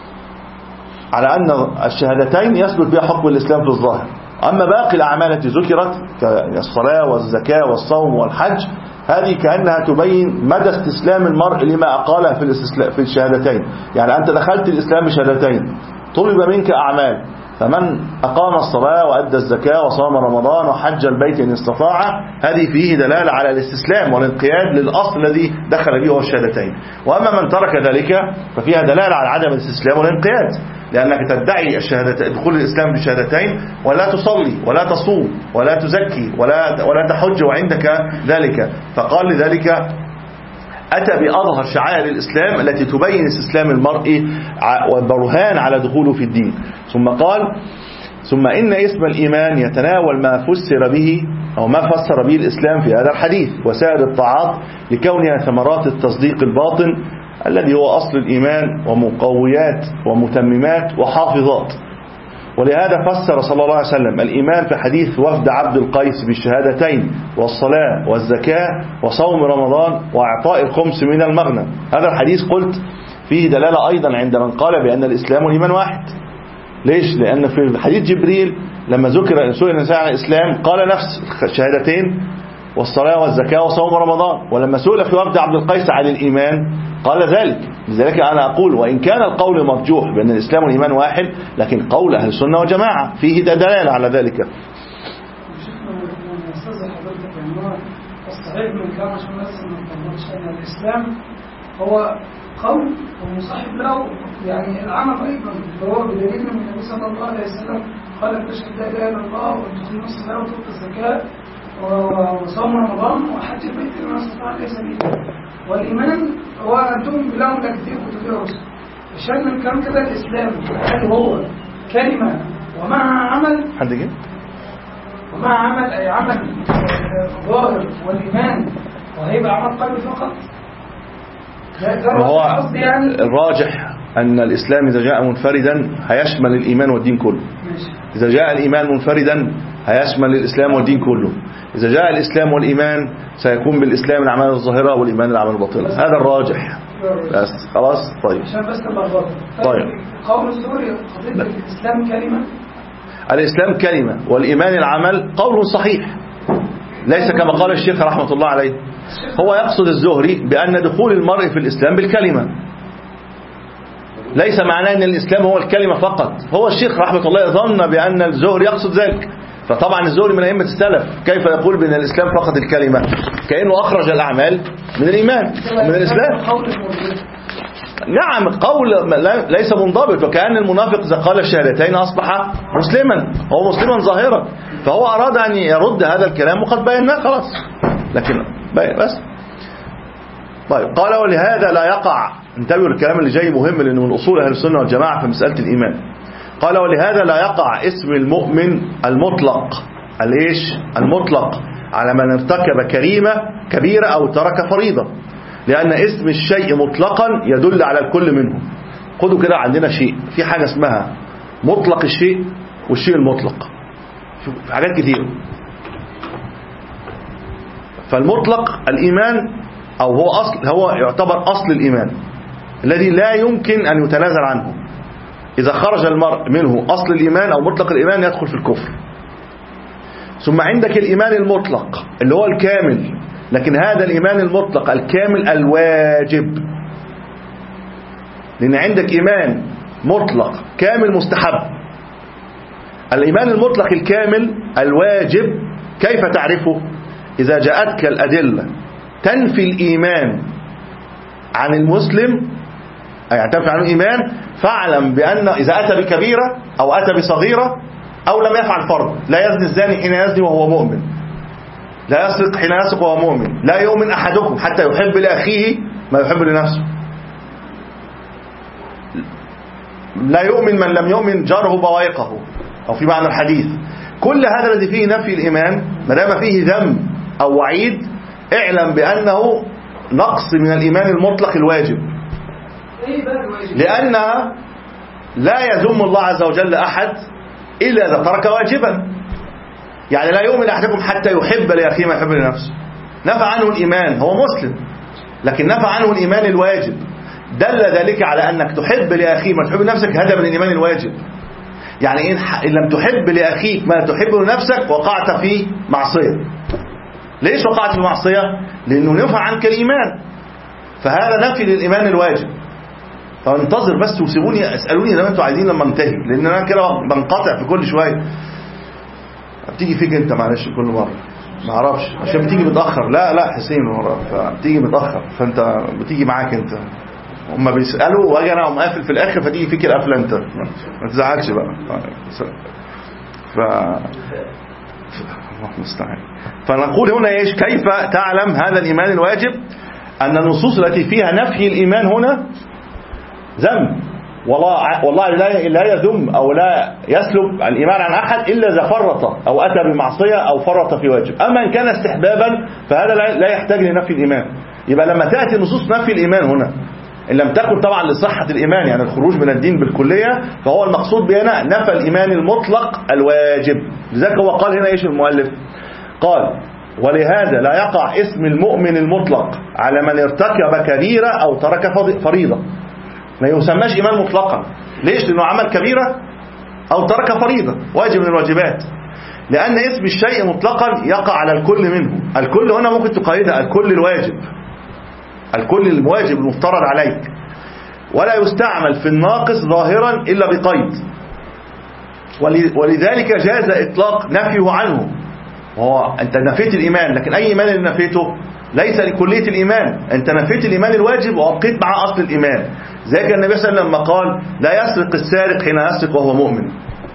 على أن الشهادتين يثبت بها حكم الإسلام في الظاهر. أما باقي الأعمال التي ذكرت كالصلاة والزكاة والصوم والحج هذه كأنها تبين مدى استسلام المرء لما أقاله في في الشهادتين. يعني أنت دخلت الإسلام بشهادتين، طلب منك أعمال، فمن أقام الصلاة وأدى الزكاة وصام رمضان وحج البيت إن استطاع، هذه فيه دلالة على الاستسلام والانقياد للأصل الذي دخل به هو الشهادتين. وأما من ترك ذلك ففيها دلالة على عدم الاستسلام والانقياد، لأنك تدعي الشهادة دخول الإسلام بشهادتين ولا تصلي ولا تصوم ولا تزكي ولا ولا تحج وعندك ذلك. فقال لذلك أتى بأظهر شعائر الإسلام التي تبين استسلام المرء وبرهان على دخوله في الدين. ثم قال: ثم إن اسم الإيمان يتناول ما فسر به أو ما فسر به الإسلام في هذا الحديث وسائر الطاعات، لكونها ثمرات التصديق الباطن الذي هو أصل الإيمان ومقويات ومتممات وحافظات. ولهذا فسر صلى الله عليه وسلم الإيمان في حديث وفد عبد القيس بالشهادتين والصلاة والزكاة وصوم رمضان وإعطاء الخمس من المغنم. هذا الحديث قلت فيه دلالة أيضا عند من قال بأن الإسلام والإيمان واحد. ليش؟ لأن في حديث جبريل لما ذكر سئل النبي عن الإسلام قال نفس الشهادتين والصلاة والزكاة وصوم رمضان، ولما سئل في وفد عبد القيس عن الإيمان قال ذلك. لذلك أنا أقول وإن كان القول مرجوح بأن الإسلام والإيمان واحد، لكن قول أهل السنة والجماعة فيه دلالة على ذلك. الصحيح من كلام عشان الناس ما تقولش أن الإسلام هو قول ومصاحب له يعني العمل أيضا، هو بدليل من النبي صلى الله عليه وسلم قال تشهد لا إله إلا الله وتقيم الصلاة وتؤتي الزكاة وصوم رمضان وحج البيت لمن استطاع إليه سبيلا. والإيمان هو أن تؤمن بالله وملائكته وكتبه ورسله. الشاهد من الكلام كده الإسلام هل هو كلمة ومعها عمل؟ حد جه؟ ومع عمل أي عمل ظاهر، والإيمان وهيبقى عمل قلبي فقط. وهو يعني الراجح أن الإسلام إذا جاء منفردا هيشمل الإيمان والدين كله. إذا جاء الإيمان منفردا هيشمل الإسلام والدين كله. إذا جاء الإسلام والإيمان سيكون بالإسلام الأعمال الظاهرة والإيمان الأعمال الباطنة. هذا الراجح. بس خلاص. طيب عشان بس تبقى طيب قول السوري قضية الإسلام كلمة، الإسلام كلمة والإيمان العمل قول صحيح، ليس كما قال الشيخ رحمة الله عليه. هو يقصد الزهري بأن دخول المرء في الإسلام بالكلمة، ليس معناه أن الإسلام هو الكلمة فقط. هو الشيخ رحمة الله ظن بأن الزهري يقصد ذلك، فطبعا الزهري من أئمة السلف كيف يقول بأن الإسلام فقط الكلمة؟ كأنه أخرج الأعمال من الإيمان من الإسلام. نعم قول ليس منضبط، وكأن المنافق إذا قال الشهادتين أصبح مسلما، هو مسلما ظاهرا، فهو أراد أن يرد هذا الكلام وقد بيناه خلاص، لكن بس طيب قال ولهذا لا يقع، انتبهوا الكلام اللي جاي مهم لأنه من أصول أهل السنة والجماعة في مسألة الإيمان. قال ولهذا لا يقع اسم المؤمن المطلق الإيش المطلق على من ارتكب كريمة كبيرة أو ترك فريضة، لأن اسم الشيء مطلقا يدل على الكل منه. خدوا كده عندنا شيء، في حاجة اسمها مطلق الشيء والشيء المطلق، في حاجات كتير. فالمطلق الإيمان أو هو أصل، هو يعتبر أصل الإيمان الذي لا يمكن أن يتنازل عنه. إذا خرج المرء منه أصل الإيمان أو مطلق الإيمان يدخل في الكفر. ثم عندك الإيمان المطلق اللي هو الكامل، لكن هذا الإيمان المطلق الكامل الواجب، لأن عندك إيمان مطلق كامل مستحب. الإيمان المطلق الكامل الواجب كيف تعرفه؟ إذا جاءتك الأدلة تنفي الإيمان عن المسلم، يعني تنفي عنه الإيمان، فاعلم بأن إذا أتى بكبيرة أو أتى بصغيرة أو لم يفعل فرض، لا يزني الزاني حين يزني وهو مؤمن، لا يسرق حين يسرق وهو مؤمن، لا يؤمن أحدكم حتى يحب لأخيه ما يحب لنفسه، لا يؤمن من لم يؤمن جاره بوائقه، أو في معنى الحديث. كل هذا الذي فيه نفي الإيمان ما دام فيه ذم أو وعيد، اعلم بأنه نقص من الإيمان المطلق الواجب، لأن لا يذم الله عز وجل أحد إلا إذا ترك واجبا. يعني لا يؤمن أحدكم حتى يحب لأخيه ما يحب لنفسه، نفى عنه الإيمان، هو مسلم لكن نفى عنه الإيمان الواجب. دل ذلك على أنك تحب لأخيه ما تحب لنفسك، هذا من الإيمان الواجب. يعني إن لم تحب لأخيك ما تحب لنفسك وقعت في معصية. ليش وقعت في معصية؟ لأنه نفى عنك الإيمان، فهذا نفي للإيمان الواجب. فانتظر بس وسيبوني اسألوني لما انتوا عايزين لما انتهي، لأن أنا كده بنقطع في كل شوية. بتيجي فيك أنت معلش كل مرة ما اعرفش عشان بتيجي متأخر. لا لا حسين فبتيجي متأخر، فأنت بتيجي معاك أنت، هم بيسألوا واجي أنا أقوم قافل في الآخر فتيجي فيك القفلة أنت، ما تزعلش بقى. ف الله المستعان. فنقول هنا ايش؟ كيف تعلم هذا الإيمان الواجب؟ أن النصوص التي فيها نفي الإيمان هنا ذم، والله والله لا يذم أو لا يسلب الإيمان عن أحد إلا إذا فرط أو أتى بمعصية أو فرط في واجب. أما إن كان استحبابا فهذا لا يحتاج لنفي الإيمان. يبقى لما تأتي نصوص نفي الإيمان هنا إن لم تكن طبعا لصحة الإيمان، يعني الخروج من الدين بالكلية، فهو المقصود بهنا نفى الإيمان المطلق الواجب. لذلك هو قال هنا إيش المؤلف؟ قال ولهذا لا يقع اسم المؤمن المطلق على من ارتكب كبيرة أو ترك فريضة. ما يسماش إيمان مطلقا. ليش؟ لأنه عمل كبيرة أو ترك فريضة، واجب من الواجبات. لأن اسم الشيء مطلقا يقع على الكل منه. الكل هنا ممكن تقيدها الكل الواجب، الكل الواجب المفترض عليك، ولا يستعمل في الناقص ظاهرا إلا بقيد. ولذلك جاز إطلاق نفيه عنه. وهو أنت نفيت الإيمان، لكن أي إيمان اللي نفيته ليس لكلية الإيمان، أنت نفيت الإيمان الواجب وأبقيت مع أصل الإيمان. زي النبي صلى الله عليه وسلم لما قال لا يسرق السارق حين يسرق وهو مؤمن.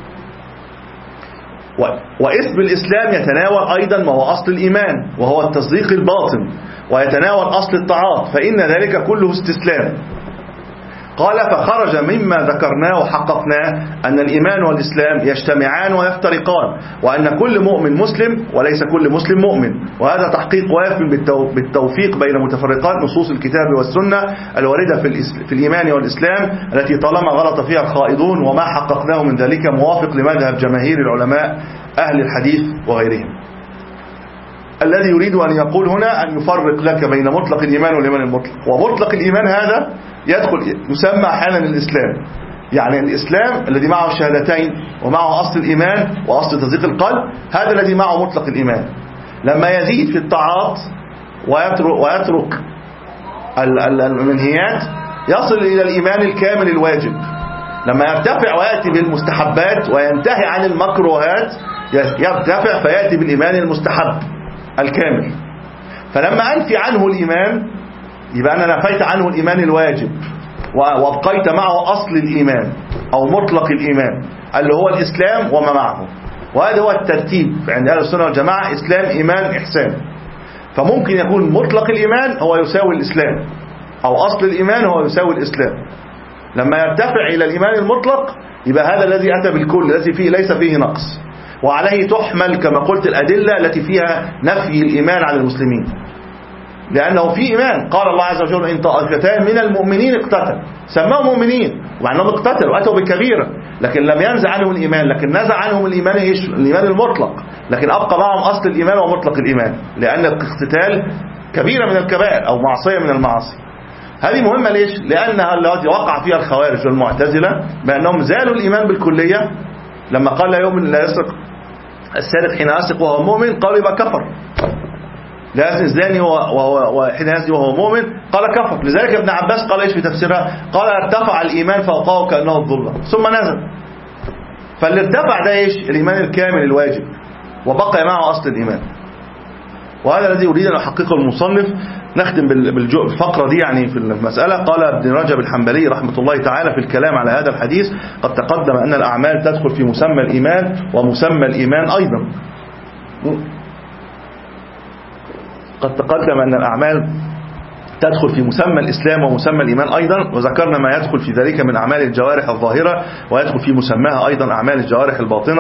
واسم الإسلام يتناول أيضا ما هو أصل الإيمان وهو التصديق الباطن، ويتناول أصل الطاعات، فإن ذلك كله استسلام. قال فخرج مما ذكرناه وحققناه أن الإيمان والإسلام يجتمعان ويفترقان، وأن كل مؤمن مسلم وليس كل مسلم مؤمن. وهذا تحقيق واف بالتوفيق بين متفرقات نصوص الكتاب والسنة الواردة في الإيمان والإسلام، التي طالما غلط فيها الخائضون، وما حققناه من ذلك موافق لمذهب جماهير العلماء أهل الحديث وغيرهم. الذي يريد أن يقول هنا أن يفرق لك بين مطلق الإيمان والإيمان المطلق. ومطلق الإيمان هذا يدخل يسمى أحيانا الإسلام، يعني الإسلام الذي معه الشهادتين ومعه أصل الإيمان وأصل تصديق القلب، هذا الذي معه مطلق الإيمان. لما يزيد في الطاعات ويترك, ويترك المنهيات يصل إلى الإيمان الكامل الواجب. لما يرتفع ويأتي بالمستحبات وينتهي عن المكروهات يرتفع فيأتي بالإيمان المستحب الكامل. فلما أنفي عنه الإيمان يبقى أنا نفيت عنه الإيمان الواجب وابقيت معه أصل الإيمان أو مطلق الإيمان اللي هو الإسلام وما معه. وهذا هو الترتيب عند أهل السنة والجماعة: إسلام، إيمان، إحسان. فممكن يكون مطلق الإيمان هو يساوي الإسلام، أو أصل الإيمان هو يساوي الإسلام. لما يرتفع إلى الإيمان المطلق يبقى هذا الذي أتى بالكل، الذي فيه ليس فيه نقص، وعليه تحمل كما قلت الأدلة التي فيها نفي الإيمان عن المسلمين، لأنه في إيمان. قال الله عز وجل إن طائفتان من المؤمنين اقتتلوا، سماهم مؤمنين ومع أنهم اقتتلوا وأتوا بكبيرة، لكن لم ينزع عنهم الإيمان، لكن نزع عنهم الإيمان إيش؟ الإيمان المطلق، لكن أبقى معهم أصل الإيمان ومطلق الإيمان، لأن الاقتتال كبيرة من الكبائر أو معصية من المعاصي. هذه مهمة ليش؟ لأنها التي وقع فيها الخوارج والمعتزلة بأنهم زالوا الإيمان بالكلية. لما قال لا يؤمن لا يسرق السارق حين يسرق وهو مؤمن قالوا يبقى كفر، لا يزني الزاني وحين يزني وهو مؤمن قال كفر. لذلك ابن عباس قال ايش في تفسيرها؟ قال ارتفع الإيمان فوقه كأنه الظلة ثم نزل. فاللي ارتفع ده ايش؟ الإيمان الكامل الواجب، وبقي معه أصل الإيمان. وهذا الذي يريد أن يحققه المصنف. نختم بالفقرة دي يعني في المسألة. قال ابن رجب الحنبلي رحمة الله تعالى في الكلام على هذا الحديث: قد تقدم أن الأعمال تدخل في مسمى الإيمان ومسمى الإيمان أيضا. قد تقدم أن الأعمال تدخل في مسمى الإسلام ومسمى الإيمان أيضا، وذكرنا ما يدخل في ذلك من أعمال الجوارح الظاهرة، ويدخل في مسماها أيضا أعمال الجوارح الباطنة،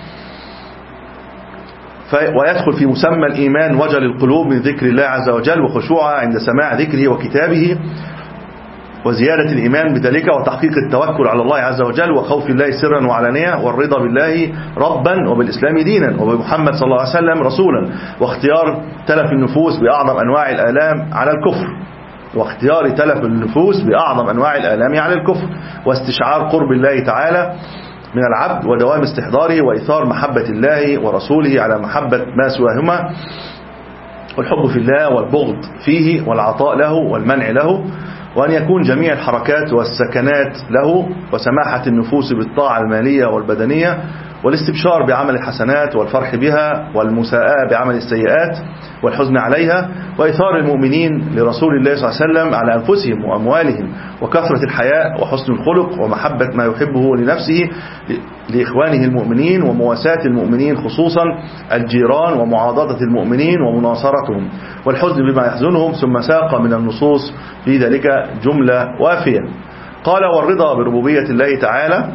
ويدخل في مسمى الإيمان وجل القلوب من ذكر الله عز وجل وخشوعها عند سماع ذكره وكتابه، وزيادة الإيمان بذلك وتحقيق التوكل على الله عز وجل وخوف الله سرا وعلانية، والرضا بالله ربا وبالإسلام دينا وبمحمد صلى الله عليه وسلم رسولا، واختيار تلف النفوس بأعظم أنواع الآلام على الكفر واختيار تلف النفوس بأعظم أنواع الآلام على الكفر واستشعار قرب الله تعالى من العبد ودوام استحضاره وإثار محبة الله ورسوله على محبة ما سواهما، والحب في الله والبغض فيه والعطاء له والمنع له، وأن يكون جميع الحركات والسكنات له، وسماحة النفوس بالطاعة المالية والبدنية، والاستبشار بعمل الحسنات والفرح بها، والمساءة بعمل السيئات والحزن عليها، وإثار المؤمنين لرسول الله صلى الله عليه وسلم على أنفسهم وأموالهم، وكثرة الحياء وحسن الخلق ومحبة ما يحبه لنفسه لإخوانه المؤمنين، ومواساة المؤمنين خصوصا الجيران، ومعاضدة المؤمنين ومناصرتهم، والحزن بما يحزنهم. ثم ساق من النصوص في ذلك جملة وافية. قال: والرضا بربوبية الله تعالى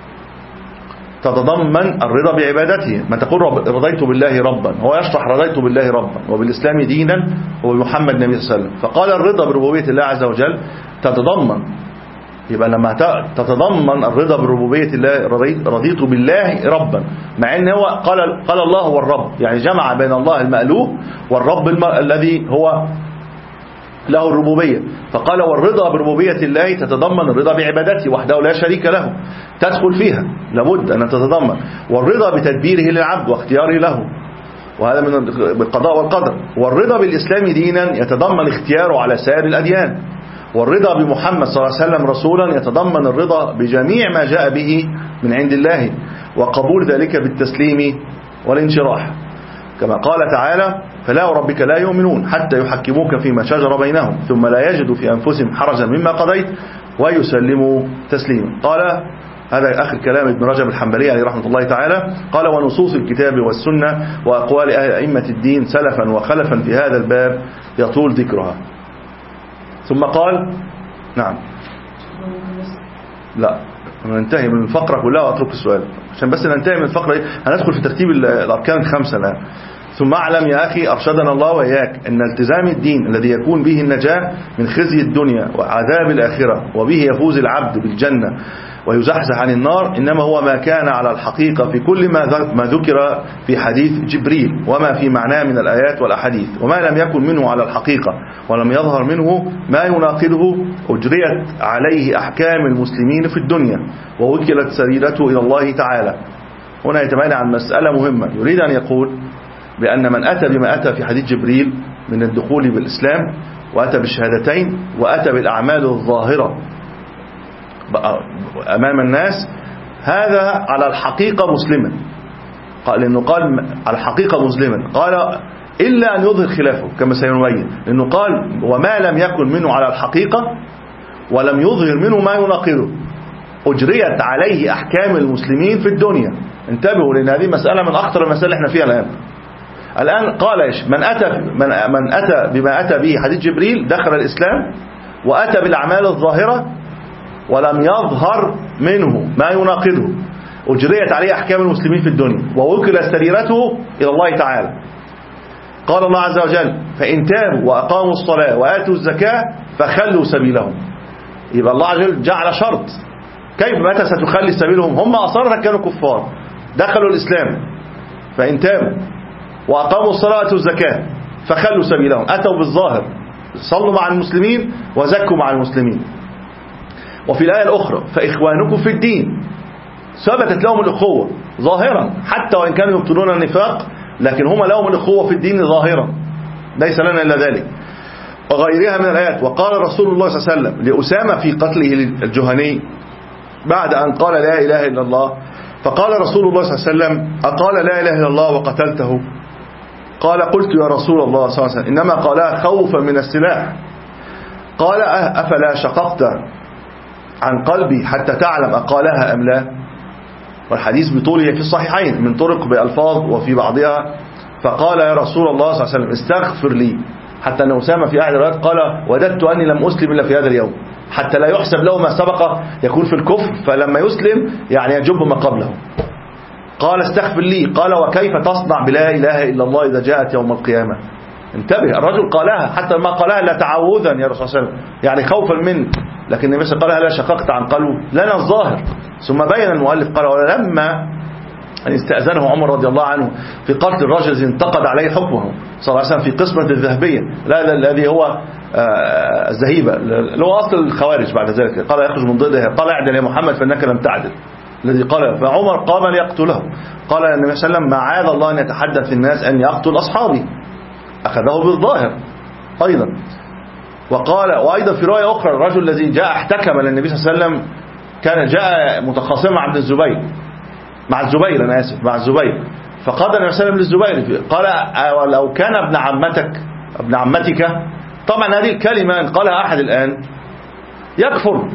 تتضمن الرضا بعبادته. ما تقول رضيت بالله ربا، هو يشرح رضيت بالله ربا وبالإسلام دينا وبمحمد النبي صلى الله عليه وسلم، فقال الرضا بربوبية الله عز وجل تتضمن، يبقى لما تتضمن الرضا بربوبية الله رضيت بالله ربا، مع ان هو قال قال الله هو الرب، يعني جمع بين الله المألوه والرب الذي هو له الربوبية، فقال والرضا بربوبية الله تتضمن الرضا بعبادته وحده لا شريك له، تدخل فيها لابد أن تتضمن، والرضا بتدبيره للعبد واختياره له، وهذا من القضاء والقدر، والرضا بالإسلام دينا يتضمن اختياره على سائر الأديان، والرضا بمحمد صلى الله عليه وسلم رسولا يتضمن الرضا بجميع ما جاء به من عند الله، وقبول ذلك بالتسليم والانشراح، كما قال تعالى: فلا وربك لا يؤمنون حتى يحكموك فيما شجر بينهم ثم لا يجدوا في أنفسهم حرجا مما قضيت ويسلموا تسليما. قال هذا آخر كلام ابن رجب الحنبلي عليه رحمة الله تعالى. قال: ونصوص الكتاب والسنة وأقوال أئمة الدين سلفا وخلفا في هذا الباب يطول ذكرها. ثم قال: نعم لا ننتهي من الفقرة كلها وأترك السؤال عشان بس ننتهي من الفقرة. هندخل في ترتيب الأركان الخمسة الآن. ثم اعلم يا أخي أرشدنا الله وإياك أن التزام الدين الذي يكون به النجاة من خزي الدنيا وعذاب الآخرة وبه يفوز العبد بالجنة ويزحزح عن النار إنما هو ما كان على الحقيقة في كل ما ذكر في حديث جبريل وما في معناه من الآيات والأحاديث، وما لم يكن منه على الحقيقة ولم يظهر منه ما يناقضه أجريت عليه أحكام المسلمين في الدنيا ووكلت سريرته إلى الله تعالى. هنا يتبين عن مسألة مهمة، يريد أن يقول بأن من أتى بما أتى في حديث جبريل من الدخول بالإسلام وأتى بالشهادتين وأتى بالأعمال الظاهرة أمام الناس، هذا على الحقيقة مسلما، قال لأنه قال على الحقيقة مسلما، قال إلا أن يظهر خلافه كما سينبين، لأنه قال وما لم يكن منه على الحقيقة ولم يظهر منه ما يناقضه أجريت عليه أحكام المسلمين في الدنيا. انتبهوا لأن هذه مسألة من أخطر المسائل احنا فيها الآن. الآن قال إيش؟ من أتى من من أتى بما أتى به حديث جبريل دخل الإسلام، وأتى بالأعمال الظاهرة ولم يظهر منه ما يناقضه أجريت عليه أحكام المسلمين في الدنيا ووكل سريرته إلى الله تعالى. قال الله عز وجل: فإن تابوا وأقاموا الصلاة وآتوا الزكاة فخلوا سبيلهم. يبقى الله عز وجل جعل شرط، كيف متى ستخلي سبيلهم؟ هم أصلا كانوا كفار دخلوا الإسلام، فإن تابوا وأقاموا الصلاة وآتوا الزكاة فخلوا سبيلهم، أتوا بالظاهر، صلوا مع المسلمين وزكوا مع المسلمين. وفي الآية الأخرى: فإخوانكم في الدين، ثبتت لهم الأخوة ظاهرا حتى وإن كانوا يبطلون النفاق، لكن هم لهم الأخوة في الدين ظاهرا، ليس لنا إلا ذلك. وغيرها من الآيات. وقال رسول الله صلى الله عليه وسلم لأسامة في قتله الجهني بعد أن قال لا إله إلا الله، فقال رسول الله صلى الله عليه وسلم: أقال لا إله إلا الله وقتلته؟ قال: قلت يا رسول الله صلى الله عليه وسلم: إنما قالها خوفا من السلاح. قال: أفلا شققت عن قلبي حتى تعلم أقالها أم لا؟ والحديث بطوله في الصحيحين من طرق بألفاظ وفي بعضها. فقال: يا رسول الله صلى الله عليه وسلم استغفر لي. حتى أن أسامة في أحد الروايات قال: وددت أني لم أسلم إلا في هذا اليوم، حتى لا يحسب له ما سبق يكون في الكفر، فلما يسلم يعني يجب ما قبله. قال: استغفر لي. قال: وكيف تصنع بلا إله إلا الله إذا جاءت يوم القيامة؟ انتبه، الرجل قالها حتى ما قالها لا تعوذا يا رسول الله يعني خوفا منه، لكن النبي قالها لا شققت عن قلبه لنا الظاهر. ثم بين المؤلف قال: ولما أن استأذنه عمر رضي الله عنه في قتل الرجل الذي انتقد عليه حكمه صلى الله عليه وسلم في قسمة الذهبية، لا الذي هو الزهيبة اللي هو أصل الخوارج، بعد ذلك قال: يخرج من ضده، قال: اعدل يا محمد فإنك لم تعدل، الذي قال. فعمر قام ليقتله، قال النبي صلى الله عليه وسلم: معاذ الله أن يتحدث الناس أن يقتل أصحابي، أخذه بالظاهر أيضا. وقال وأيضا في رواية أخرى: الرجل الذي جاء احتكم للنبي صلى الله عليه وسلم، كان جاء متخاصما مع ابن الزبير مع الزبير أنا آسف مع الزبير، فقال النبي صلى الله عليه وسلم للزبير، قال: لو كان ابن عمتك ابن عمتك. طبعا هذه الكلمة إن قالها أحد الآن يكفر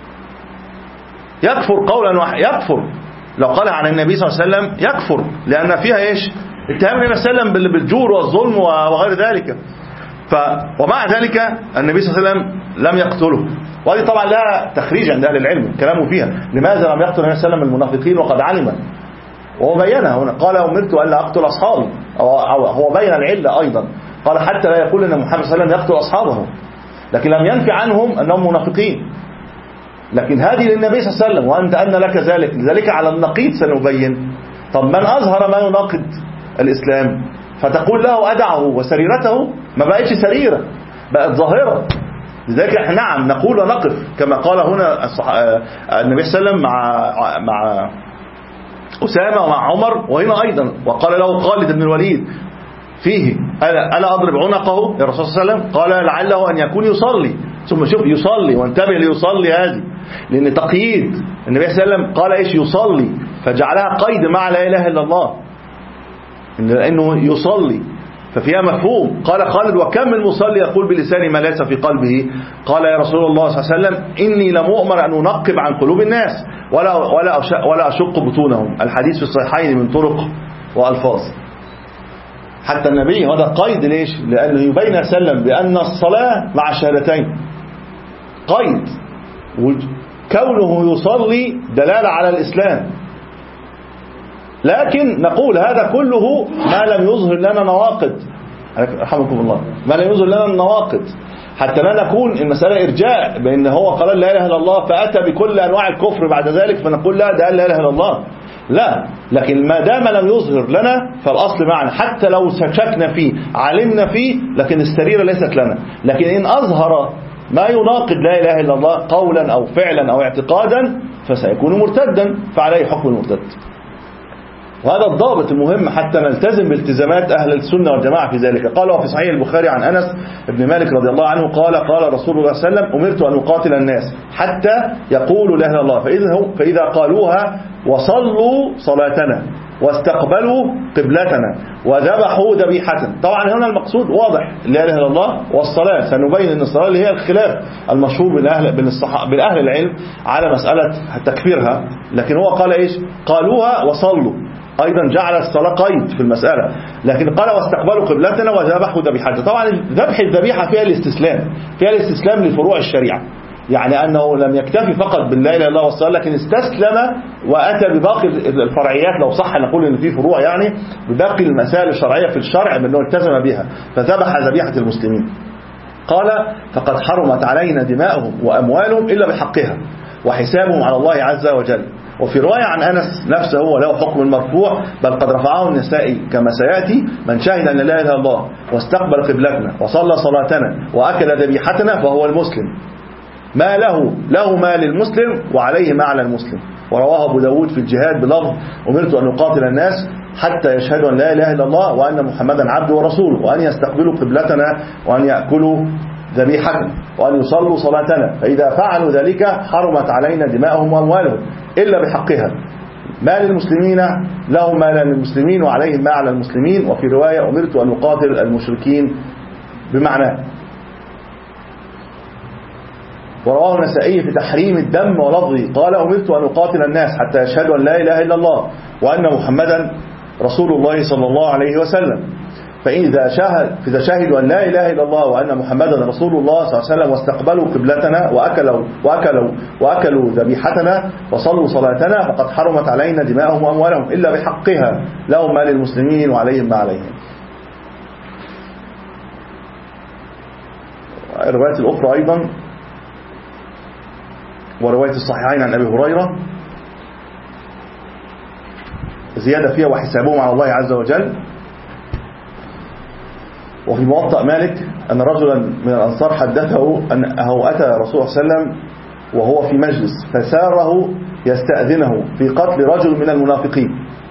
يكفر قولا واحد، يكفر لو قالها عن النبي صلى الله عليه وسلم يكفر، لأن فيها إيش؟ اتهام النبي صلى الله عليه وسلم بالجور والظلم وغير ذلك. ف ومع ذلك النبي صلى الله عليه وسلم لم يقتله. وهذه طبعا لا تخريج عند أهل العلم كلامه فيها، لماذا لم يقتل النبي صلى الله عليه وسلم المنافقين وقد علم؟ وهو بينها هنا، قال: أمرت ألا أقتل أصحابي. هو بين العلة أيضا، قال: حتى لا يقول أن محمد صلى الله عليه وسلم يقتل أصحابه، لكن لم ينفي عنهم أنهم منافقين. لكن هذه للنبي صلى الله عليه وسلم، وأنت أن لك ذلك، لذلك على النقيض سنبين. طب من أظهر ما يناقض الإسلام فتقول له أدعه وسريرته ما بقتش سريرة، بقت ظاهرة. لذلك احنا نعم نقول ونقف كما قال هنا النبي صلى الله عليه وسلم مع مع أسامة ومع عمر، وهنا أيضا وقال له خالد بن الوليد فيه: ألا, ألا أضرب عنقه يا رسول الله صلى الله عليه وسلم؟ قال: لعله أن يكون يصلي. ثم شوف يصلي، وانتبه ليصلي هذه، لأن تقييد النبي صلى الله عليه وسلم قال إيش؟ يصلي، فجعلها قيد مع لا إله إلا الله، لأنه يصلي ففيها مفهوم. قال خالد: وكم من مصلي يقول بلسانه ما ليس في قلبه؟ قال: يا رسول الله صلى الله عليه وسلم إني لم أؤمر أن أنقب عن قلوب الناس ولا ولا ولا أشق بطونهم. الحديث في الصحيحين من طرق وألفاظ. حتى النبي هذا قيد ليش؟ لأنه يبين سلم بأن الصلاة مع الشهادتين قيد، وكونه يصلي دلالة على الإسلام. لكن نقول هذا كله ما لم يظهر لنا نواقض، رحمكم الله، ما لم يظهر لنا النواقض، حتى لا نكون المسألة إرجاء بأن هو قال لا إله إلا الله فأتى بكل أنواع الكفر بعد ذلك فنقول لا ده لا إله إلا الله، لا. لكن ما دام لم يظهر لنا فالأصل معنا، حتى لو شككنا فيه علمنا فيه، لكن السريرة ليست لنا. لكن إن أظهر ما يناقض لا إله إلا الله قولا أو فعلا أو اعتقادا فسيكون مرتدا، فعليه حكم المرتد. وهذا الضابط المهم حتى نلتزم بالتزامات أهل السنة والجماعة في ذلك. قال وفي صحيح البخاري عن أنس بن مالك رضي الله عنه قال: قال رسول الله صلى الله عليه وسلم: أمرت أن أقاتل الناس حتى يقولوا لا إله إلا الله، فإذا, فإذا قالوها وصلوا صلاتنا واستقبلوا قبلتنا وذبحوا ذبيحة. طبعا هنا المقصود واضح، لا إله إلا الله والصلاة. سنبين أن الصلاة اللي هي الخلاف المشهور بين أهل, بين الصحابة بين أهل العلم على مسألة تكفيرها، لكن هو قال إيش؟ قالوها وصلوا، أيضا جعل الصلاة قيد في المسألة، لكن قال واستقبلوا قبلتنا وذبحوا ذبيحتنا. طبعا ذبح الذبيحة فيها الاستسلام، فيها الاستسلام لفروع الشريعة، يعني أنه لم يكتفي فقط باللا إله إلا الله والصلاة، لكن استسلم وأتى بباقي الفرعيات، لو صح نقول إن في فروع يعني بباقي المسائل الشرعية في الشرع من أنه التزم بها، فذبح ذبيحة المسلمين. قال فقد حرمت علينا دماؤهم وأموالهم إلا بحقها وحسابهم على الله عز وجل. وفي رواية عن أنس نفسه وله حكم المرفوع، بل قد رفعه النسائي كما سيأتي: من شهد أن لا إله إلا الله واستقبل قبلتنا وصلى صلاتنا وأكل ذبيحتنا فهو المسلم، ما له له ما للمسلم وعليه ما على المسلم. ورواه أبو داود في الجهاد بلفظ: أمرت أن أقاتل الناس حتى يشهدوا أن لا إله إلا الله وأن محمدا عبده ورسوله، وأن يستقبلوا قبلتنا وأن يأكلوا ذبيحتنا وأن يصلوا صلاتنا، فإذا فعلوا ذلك حرمت علينا دماؤهم وأموالهم إلا بحقها، ما للمسلمين له ما للمسلمين وعليهم ما على المسلمين. وفي رواية: أمرت أن أقاتل المشركين بمعنى. ورواه النسائي في تحريم الدم ولفظه قال: أمرت أن أقاتل الناس حتى يشهدوا أن لا إله إلا الله وأن محمدا رسول الله صلى الله عليه وسلم، فإذا شهد إذا شهدوا أن لا إله إلا الله وأن محمدا رسول الله صلى الله عليه وسلم واستقبلوا قبلتنا وأكلوا وأكلوا وأكلوا ذبيحتنا وصلوا صلاتنا فقد حرمت علينا دماءهم وأموالهم إلا بحقها، لهم ما للمسلمين وعليهم ما عليهم. الروايات الأخرى أيضا، ورواية الصحيحين عن أبي هريرة زيادة فيها: وحسابهم على الله عز وجل. وفي موطأ مالك أن رجلا من الأنصار حدثه أنه أتى رسول الله صلى الله عليه وسلم وهو في مجلس فساره يستأذنه في قتل رجل من المنافقين،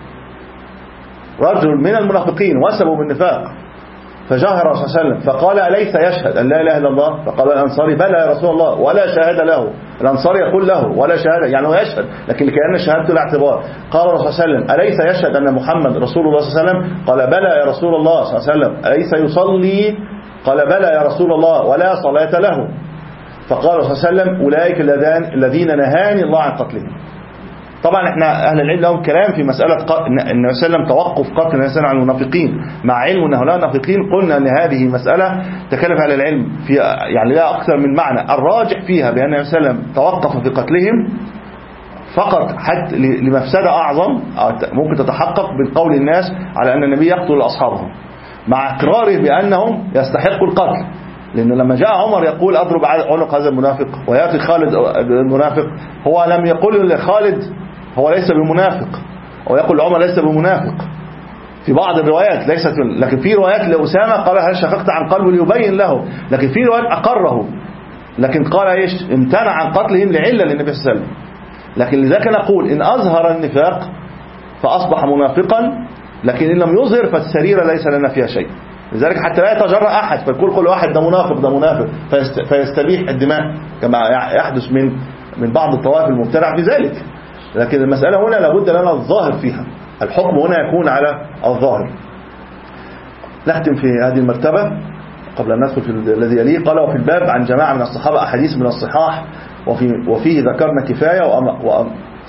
رجل من المنافقين وسبوا بالنفاق، فجاهر رسول الله صلى الله عليه وسلم فقال: أليس يشهد أن لا إله إلا الله؟ فقال الأنصاري: بلى يا رسول الله، ولا شهادة له. الأنصاري يقول له ولا شهادة، يعني هو يشهد لكن كأن شهادته الاعتبار. قال الرسول صلى الله عليه وسلم: أليس يشهد أن محمد رسول الله صلى الله عليه وسلم؟ قال: بلى يا رسول الله صلى الله عليه وسلم. أليس يصلي؟ قال: بلى يا رسول الله، ولا صلاة له. فقال الرسول صلى الله عليه وسلم: أولئك الذين نهاني الله عن قتلهم. طبعا احنا اهل العلم لهم كلام في مسألة النبي صلى الله عليه وسلم توقف قتل النبي صلى الله عليه وسلم عن المنافقين مع علم ان هؤلاء نافقين. قلنا ان هذه مسألة تكلم على العلم في يعني لها اكثر من معنى، الراجح فيها بان النبي صلى الله عليه وسلم توقف في قتلهم فقط حتى لمفسدة اعظم ممكن تتحقق بالقول الناس على ان النبي يقتل اصحابهم، مع اقراره بانهم يستحقوا القتل. لأنه لما جاء عمر يقول أضرب عنق هذا المنافق ويأتي خالد المنافق، هو لم يقول لخالد هو ليس بمنافق، أو يقول عمر ليس بمنافق في بعض الروايات ليست، لكن في روايات لأسامة قال: هل شققت عن قلبه ليبين له، لكن في روايات أقره، لكن قال إيش؟ امتنع عن قتلهم لعلة للنبي صلى الله عليه وسلم. لكن لذلك نقول إن أظهر النفاق فأصبح منافقا، لكن إن لم يظهر فالسريرة ليس لنا فيها شيء. لذلك حتى لا يتجرأ أحد فيقول كل واحد ده منافق ده منافق فيستبيح الدماء كما يحدث من من بعض الطوائف المبتدعة في ذلك. لكن المسألة هنا لابد لنا الظاهر فيها، الحكم هنا يكون على الظاهر. نختم في هذه المرتبة قبل أن ندخل في الذي يليه. قال: وفي الباب عن جماعة من الصحابة أحاديث من الصحاح، وفي وفيه ذكرنا كفاية وأم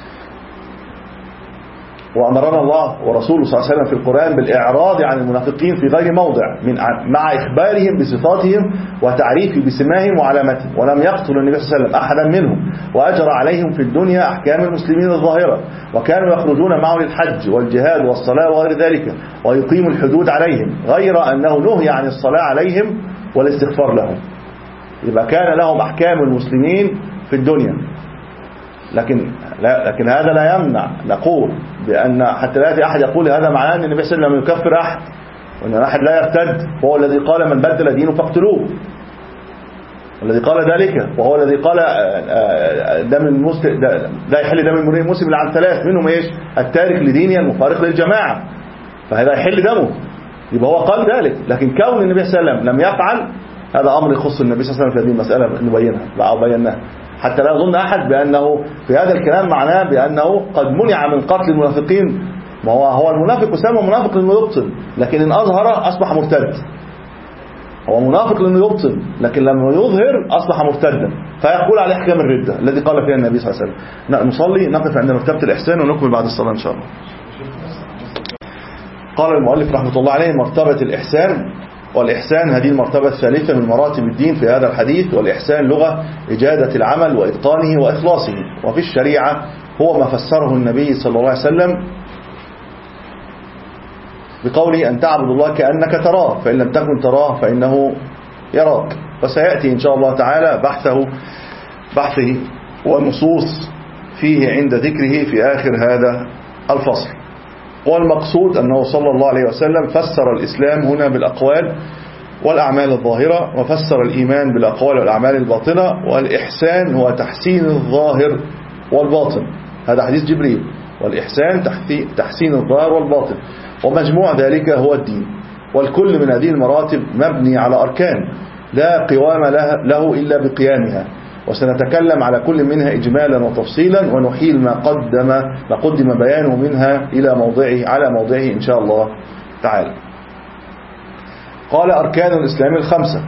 وأمرنا الله ورسوله صلى الله عليه وسلم في القرآن بالإعراض عن المنافقين في غير موضع من مع إخبارهم بصفاتهم وتعريف بسماهم وعلامتهم، ولم يقتل النبي صلى الله عليه وسلم أحدا منهم، وأجرى عليهم في الدنيا أحكام المسلمين الظاهرة، وكانوا يخرجون معه للحج والجهاد والصلاة وغير ذلك، ويقيموا الحدود عليهم، غير أنه نهي عن الصلاة عليهم والاستغفار لهم. يبقى كان لهم أحكام المسلمين في الدنيا، لكن لا لكن هذا لا يمنع نقول بأن حتى لا يأتي أحد يقول هذا معناه أن النبي صلى الله عليه وسلم يكفر أحد وأن أحد لا يرتد، وهو الذي قال: من بدل دينه فاقتلوه، الذي قال ذلك، وهو الذي قال دم المسلم لا يحل دم المرء المسلم إلا عن ثلاث، منهم ايش؟ التارك لدينه المفارق للجماعة، فهذا يحل دمه، يبقى هو قال ذلك. لكن كون النبي صلى الله عليه وسلم لم يفعل هذا أمر يخص النبي صلى الله عليه وسلم في هذه المسألة نبينها أو بيناها، حتى لا يظن أحد بأنه في هذا الكلام معناه بأنه قد منع من قتل المنافقين. ما هو هو المنافق يسمى منافق لأنه يبطل، لكن إن أظهر أصبح مرتد. هو منافق لأنه يبطل، لكن لما يظهر أصبح مرتدا، فيقول عليه أحكام الردة الذي قال فيها النبي صلى الله عليه وسلم. نصلي نقف عند مرتبة الإحسان ونكمل بعد الصلاة إن شاء الله. قال المؤلف رحمة الله عليه مرتبة الإحسان. والإحسان هذه المرتبة الثالثة من مراتب الدين في هذا الحديث. والإحسان لغة إجادة العمل وإتقانه وإخلاصه، وفي الشريعة هو ما فسره النبي صلى الله عليه وسلم بقوله أن تعبد الله كأنك تراه فإن لم تكن تراه فإنه يراك. وسيأتي إن شاء الله تعالى بحثه بحثه والنصوص فيه عند ذكره في آخر هذا الفصل. والمقصود أنه صلى الله عليه وسلم فسر الإسلام هنا بالأقوال والأعمال الظاهرة، وفسر الإيمان بالأقوال والأعمال الباطنة. والإحسان هو تحسين الظاهر والباطن، هذا حديث جبريل. والإحسان تحسين الظاهر والباطن، ومجموع ذلك هو الدين. والكل من هذه المراتب مبني على أركان لا قوام له إلا بقيامها، وسنتكلم على كل منها إجمالا وتفصيلا، ونحيل ما قدم ما قدم بيانه منها إلى موضعه على موضعه إن شاء الله تعالى. قال أركان الإسلام الخمسة.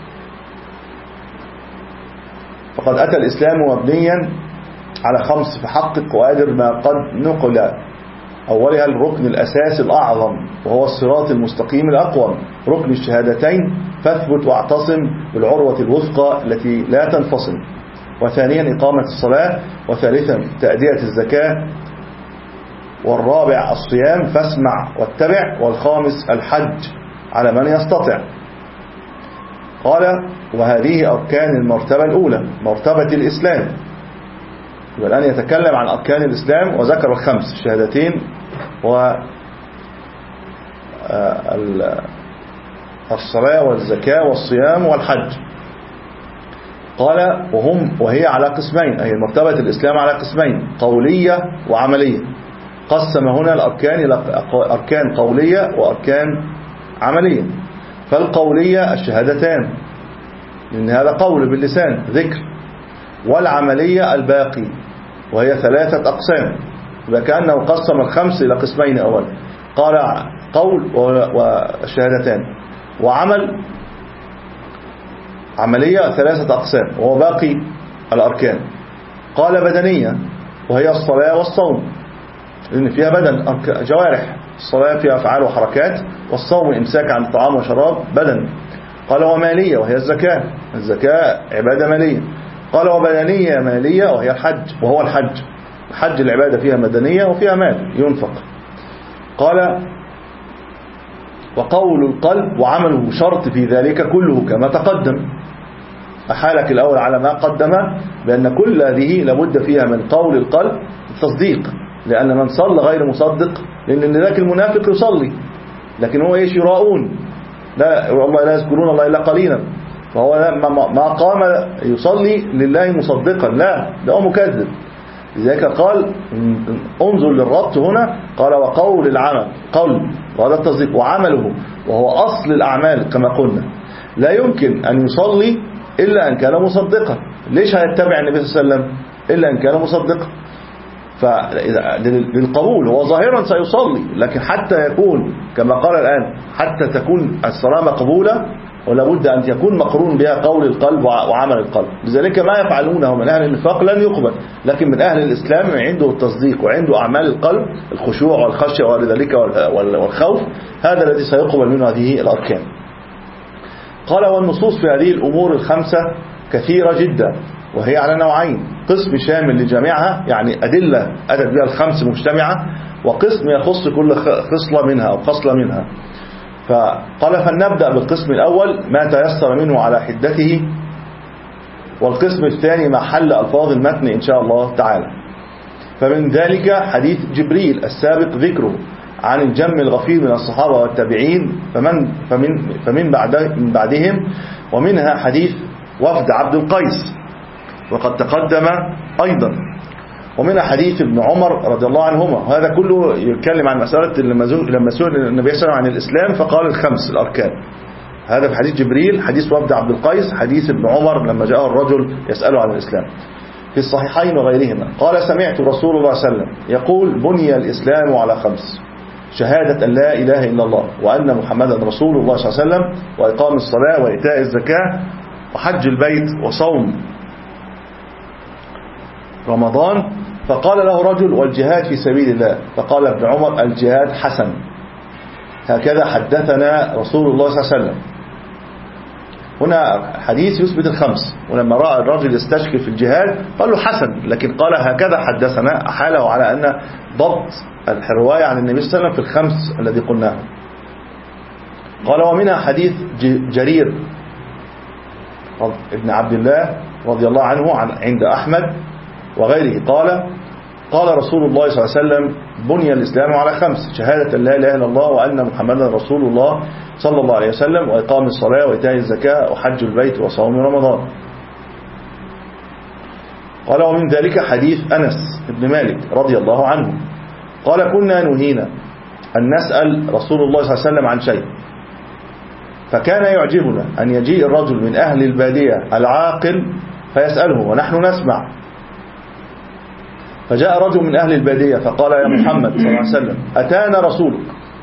فقد أتى الإسلام مبنيا على خمس فحقق وأدر ما قد نقل. أولها الركن الأساس الأعظم وهو الصراط المستقيم الأقوم، ركن الشهادتين فاثبت واعتصم بالعروة الوثقى التي لا تنفصل. وثانيا إقامة الصلاة. وثالثا تأدية الزكاة. والرابع الصيام فاسمع واتبع. والخامس الحج على من يستطع. قال وهذه أركان المرتبة الأولى مرتبة الإسلام. الآن يتكلم عن أركان الإسلام وذكر الخمس الشهادتين والصلاة والزكاة والصيام والحج. قال وهم وهي على قسمين، أي مرتبة الإسلام على قسمين قولية وعملية. قسم هنا الأركان إلى أركان قولية وأركان عملية. فالقولية الشهادتان لأن هذا قول باللسان ذكر، والعملية الباقي وهي ثلاثة أقسام. كأنه قسم الخمس إلى قسمين أول، قال قول والشهادتان، وعمل عملية ثلاثة أقسام، وهو باقي الأركان. قال بدنية وهي الصلاة والصوم، لأن فيها بدن جوارح، الصلاة فيها أفعال وحركات، والصوم إمساك عن الطعام وشراب بدن. قال ومالية وهي الزكاة، الزكاة عبادة مالية. قال وبدنية مالية وهي الحج، وهو الحج الحج العبادة فيها مدنية وفيها مال ينفق. قال وقول القلب وعمله شرط في ذلك كله كما تقدم. أحالك الأول على ما قدم بأن كل هذه لابد فيها من قول القلب التصديق، لأن من صلى غير مصدق، لأن ذاك المنافق يصلي لكن هو ايش يراؤون، لا والله لا يذكرون الله إلا قليلا، فهو ما قام يصلي لله مصدقا، لا ده هو مكذب. لذلك قال انظر للربط هنا، قال وقول العمل قول وهذا التصديق، وعمله وهو أصل الأعمال كما قلنا. لا يمكن أن يصلي إلا أن كان مصدقا. ليش هيتبع النبي صلى الله عليه وسلم إلا أن كان مصدقا؟ فللقبول هو ظاهرا سيصلي، لكن حتى يكون كما قال الآن حتى تكون الصلاة مقبولة ولا بد أن يكون مقرون بها قول القلب وعمل القلب. لذلك ما يفعلونه من أهل النفاق لن يقبل، لكن من أهل الإسلام عنده التصديق وعنده أعمال القلب الخشوع والخشية ولذلك والخوف، هذا الذي سيقبل منه هذه الأركان. قال والنصوص في هذه الأمور الخمسة كثيرة جدا، وهي على نوعين: قسم شامل لجميعها يعني أدلة أتت بها الخمس مجتمعة، وقسم يخص كل خصلة منها أو خصلة منها. فقال فلنبدأ بالقسم الأول ما تيسر منه على حدته، والقسم الثاني ما حل ألفاظ المتن إن شاء الله تعالى. فمن ذلك حديث جبريل السابق ذكره عن الجم الغفير من الصحابة والتابعين فمن, فمن, فمن بعد من بعدهم، ومنها حديث وفد عبد القيس وقد تقدم أيضا، ومن حديث ابن عمر رضي الله عنهما. وهذا كله يتكلم عن مسألة لما سئل النبي صلى الله عليه وسلم عن الإسلام فقال الخمس الأركان. هذا في حديث جبريل، حديث وفد عبد القيس، حديث ابن عمر لما جاءه الرجل يسأله عن الإسلام في الصحيحين وغيرهما. قال سمعت رسول الله صلى الله عليه وسلم يقول بني الإسلام على خمس: شهادة أن لا إله إلا الله وأن محمدا رسول الله صلى الله عليه وسلم، وإقام الصلاة وإيتاء الزكاة وحج البيت وصوم رمضان. فقال له رجل والجهاد في سبيل الله، فقال ابن عمر الجهاد حسن. هكذا حدثنا رسول الله صلى الله عليه وسلم. هنا حديث يثبت الخمس، ولما رأى الرجل يستشكي في الجهاد قال له حسن، لكن قال هكذا حدثنا، أحاله على أن ضبط الرواية عن النبي صلى الله عليه وسلم في الخمس الذي قلناه. قال ومنها حديث جرير ابن عبد الله رضي الله عنه عند أحمد وغيره قال قال رسول الله صلى الله عليه وسلم بني الإسلام على خمس: شهادة لا إله إلا الله وأن محمدا رسول الله صلى الله عليه وسلم، وإقام الصلاة وإيتاء الزكاة وحج البيت وصوم رمضان. قال ومن ذلك حديث أنس بن مالك رضي الله عنه قال كنا نهينا أن نسأل رسول الله صلى الله عليه وسلم عن شيء، فكان يعجبنا أن يجيء الرجل من أهل البادية العاقل فيسأله ونحن نسمع. فجاء رجل من أهل البادية فقال يا محمد صلى الله عليه وسلم أتانا رسولك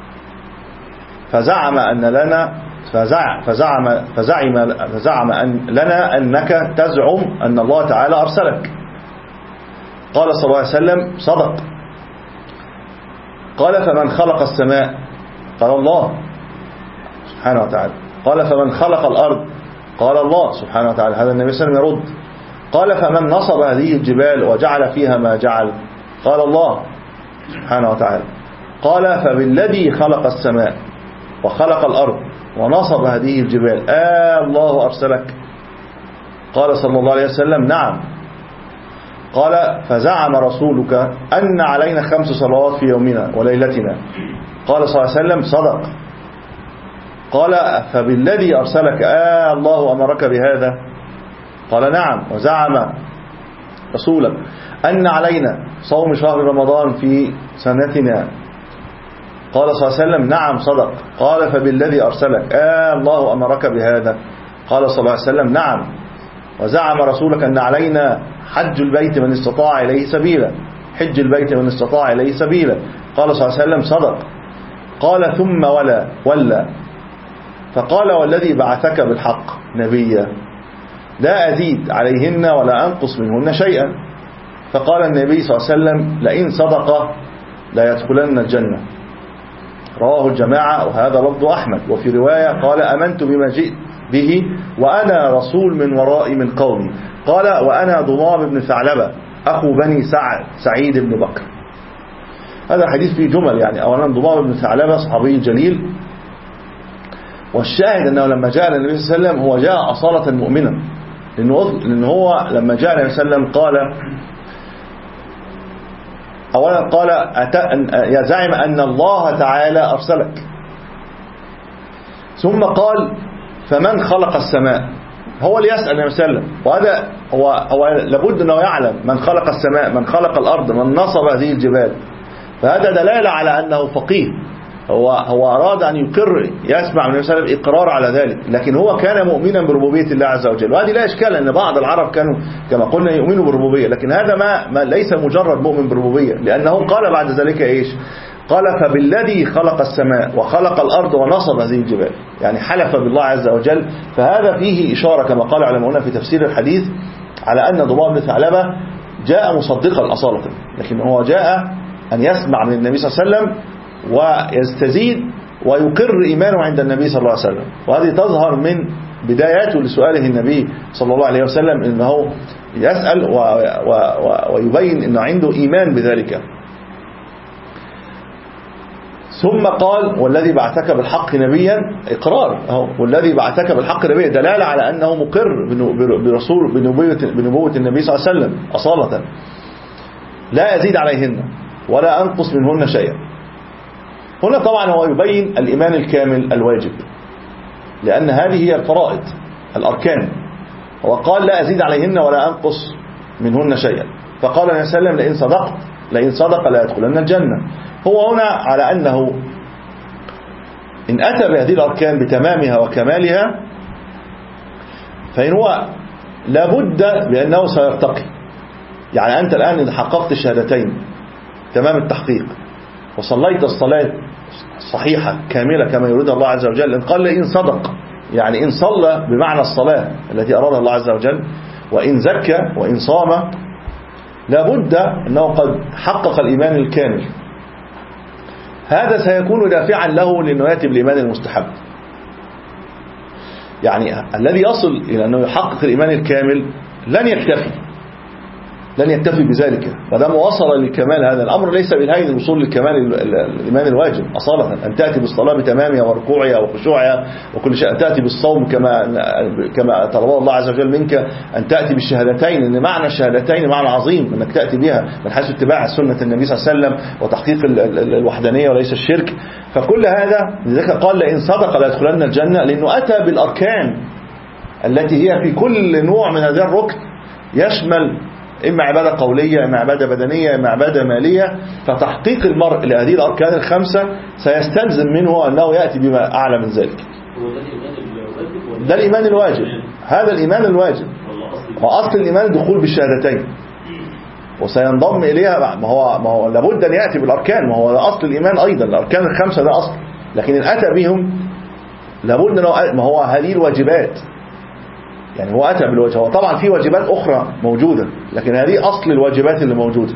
فزعم أن لنا فزع فزعم فزعم فزعم أن لنا أنك تزعم أن الله تعالى أرسلك. قال صلى الله عليه وسلم صدق. قال فمن خلق السماء؟ قال الله سبحانه وتعالى. قال فمن خلق الأرض؟ قال الله سبحانه وتعالى. هذا النبي صلى الله عليه وسلم يرد. قال فمن نصب هذه الجبال وجعل فيها ما جعل؟ قال الله سبحانه وتعالى. قال فبالذي خلق السماء وخلق الأرض ونصب هذه الجبال آه الله أرسلك؟ قال صلى الله عليه وسلم نعم. قال فزعم رسولك أن علينا خمس صلوات في يومنا وليلتنا؟ قال صلى الله عليه وسلم صدق. قال فبالذي أرسلك آه الله أمرك بهذا؟ قال نعم. وزعم رسولك أن علينا صوم شهر رمضان في سنتنا؟ قال صلى الله عليه وسلم نعم صدق. قال فبالذي أرسلك آه الله أمرك بهذا؟ قال صلى الله عليه وسلم نعم. وزعم رسولك أن علينا حج البيت من استطاع إليه سبيلا؟ حج البيت من استطاع إليه سبيلا؟ قال صلى الله عليه وسلم صدق. قال ثم ولا ولا فقال والذي بعثك بالحق نبيا لا أزيد عليهن ولا أنقص منهن شيئا. فقال النبي صلى الله عليه وسلم لئن صدق لا يدخلن الجنة. رواه الجماعة وهذا لفظ أحمد. وفي رواية قال أمنت بما جئت به وأنا رسول من ورائي من قومي. قال وأنا ضمام بن ثعلبة أخو بني سعد سعيد بن بكر. هذا حديث فيه جمل، يعني أولا ضمام بن ثعلبة صحابي جليل، والشاهد أنه لما جاء النبي صلى الله عليه وسلم هو جاء أصالة مؤمنا، لأنه هو لما جاء النبي صلى الله عليه وسلم قال أولا قال يزعم أن الله تعالى أرسلك، ثم قال فمن خلق السماء؟ هو اللي يسأل النبي صلى الله عليه وسلم، وهذا هو, هو لابد أنه يعلم من خلق السماء، من خلق الأرض، من نصب هذه الجبال. فهذا دلالة على أنه فقيه، هو هو أراد أن يقر، يسمع من النبي صلى الله عليه وسلم إقرار على ذلك، لكن هو كان مؤمنا بربوبية الله عز وجل. وهذه لا إشكال أن بعض العرب كانوا كما قلنا يؤمنوا بالربوبية، لكن هذا ما, ما ليس مجرد مؤمن بالربوبية، لأنه قال بعد ذلك إيش؟ قال فبالذي خلق السماء وخلق الأرض ونصب هذه الجبال، يعني حلف بالله عز وجل. فهذا فيه إشارة كما قال علماؤنا في تفسير الحديث على أن ضمام بن ثعلبة جاء مصدقا أصالة، لكن هو جاء أن يسمع من النبي صلى الله عليه وسلم ويستزيد ويقر إيمانه عند النبي صلى الله عليه وسلم. وهذه تظهر من بداياته لسؤاله النبي صلى الله عليه وسلم، إنه يسأل و و و ويبين أنه عنده إيمان بذلك. ثم قال والذي بعثك بالحق نبيا، إقرار، والذي بعثك بالحق نبيا دلالة على أنه مقر برسول بنبوة, بنبوة النبي صلى الله عليه وسلم أصالة، لا يزيد عليهن ولا أنقص منهن شيئا. هنا طبعا هو يبين الإيمان الكامل الواجب، لأن هذه هي الفرائض الأركان. هو قال لا أزيد عليهن ولا أنقص منهن شيئا. فقال النبي صلى الله عليه وسلم لئن صدقت لئن صدق لا يدخلن الجنة. هو هنا على أنه إن أتى بهذه الأركان بتمامها وكمالها فإن هو لابد بأنه سيرتقي. يعني أنت الآن إذا حققت الشهادتين تمام التحقيق وصليت الصلاة صحيحة كاملة كما يريد الله عز وجل، إن قال إن صدق يعني إن صلى بمعنى الصلاة التي أرادها الله عز وجل، وإن زكى وإن صام، لابد أنه قد حقق الإيمان الكامل. هذا سيكون دافعا له لأنه يأتي بالإيمان المستحب. يعني الذي يصل إلى أنه يحقق الإيمان الكامل لن يكتفي لن يكتفي بذلك، فدام وصل لكمال هذا الأمر ليس بالهين الوصول للكمال الإيمان الواجب أصالة، أن تأتي بالصلاة بتمامها وركوعها وخشوعها وكل شيء، أن تأتي بالصوم كما كما طلبه الله عز وجل منك، أن تأتي بالشهادتين، إن معنى الشهادتين معنى عظيم أنك تأتي بها من حيث اتباع سنة النبي صلى الله عليه وسلم وتحقيق الوحدانية وليس الشرك. فكل هذا لذلك قال لئن صدق لا يدخلن الجنة، لأنه أتى بالأركان التي هي في كل نوع من هذا الركن يشمل إما عبادة قولية، إما عبادة بدنية، إما عبادة مالية. فتحقيق المرء لهذه الأركان الخمسة سيستلزم منه أنه يأتي بما أعلى من ذلك. ده الإيمان الواجب، هذا الإيمان الواجب، وأصل الإيمان الدخول بالشهادتين، وسينضم إليها ما هو ما هو لابد أن يأتي بالأركان، ما هو أصل الإيمان أيضا، الأركان الخمسة ده أصل، لكن إن أتى بهم لابد أنه ما هو هذه الواجبات، يعني هو أتى بالواجب. هو طبعا في واجبات أخرى موجودة، لكن هذه أصل الواجبات اللي موجودة.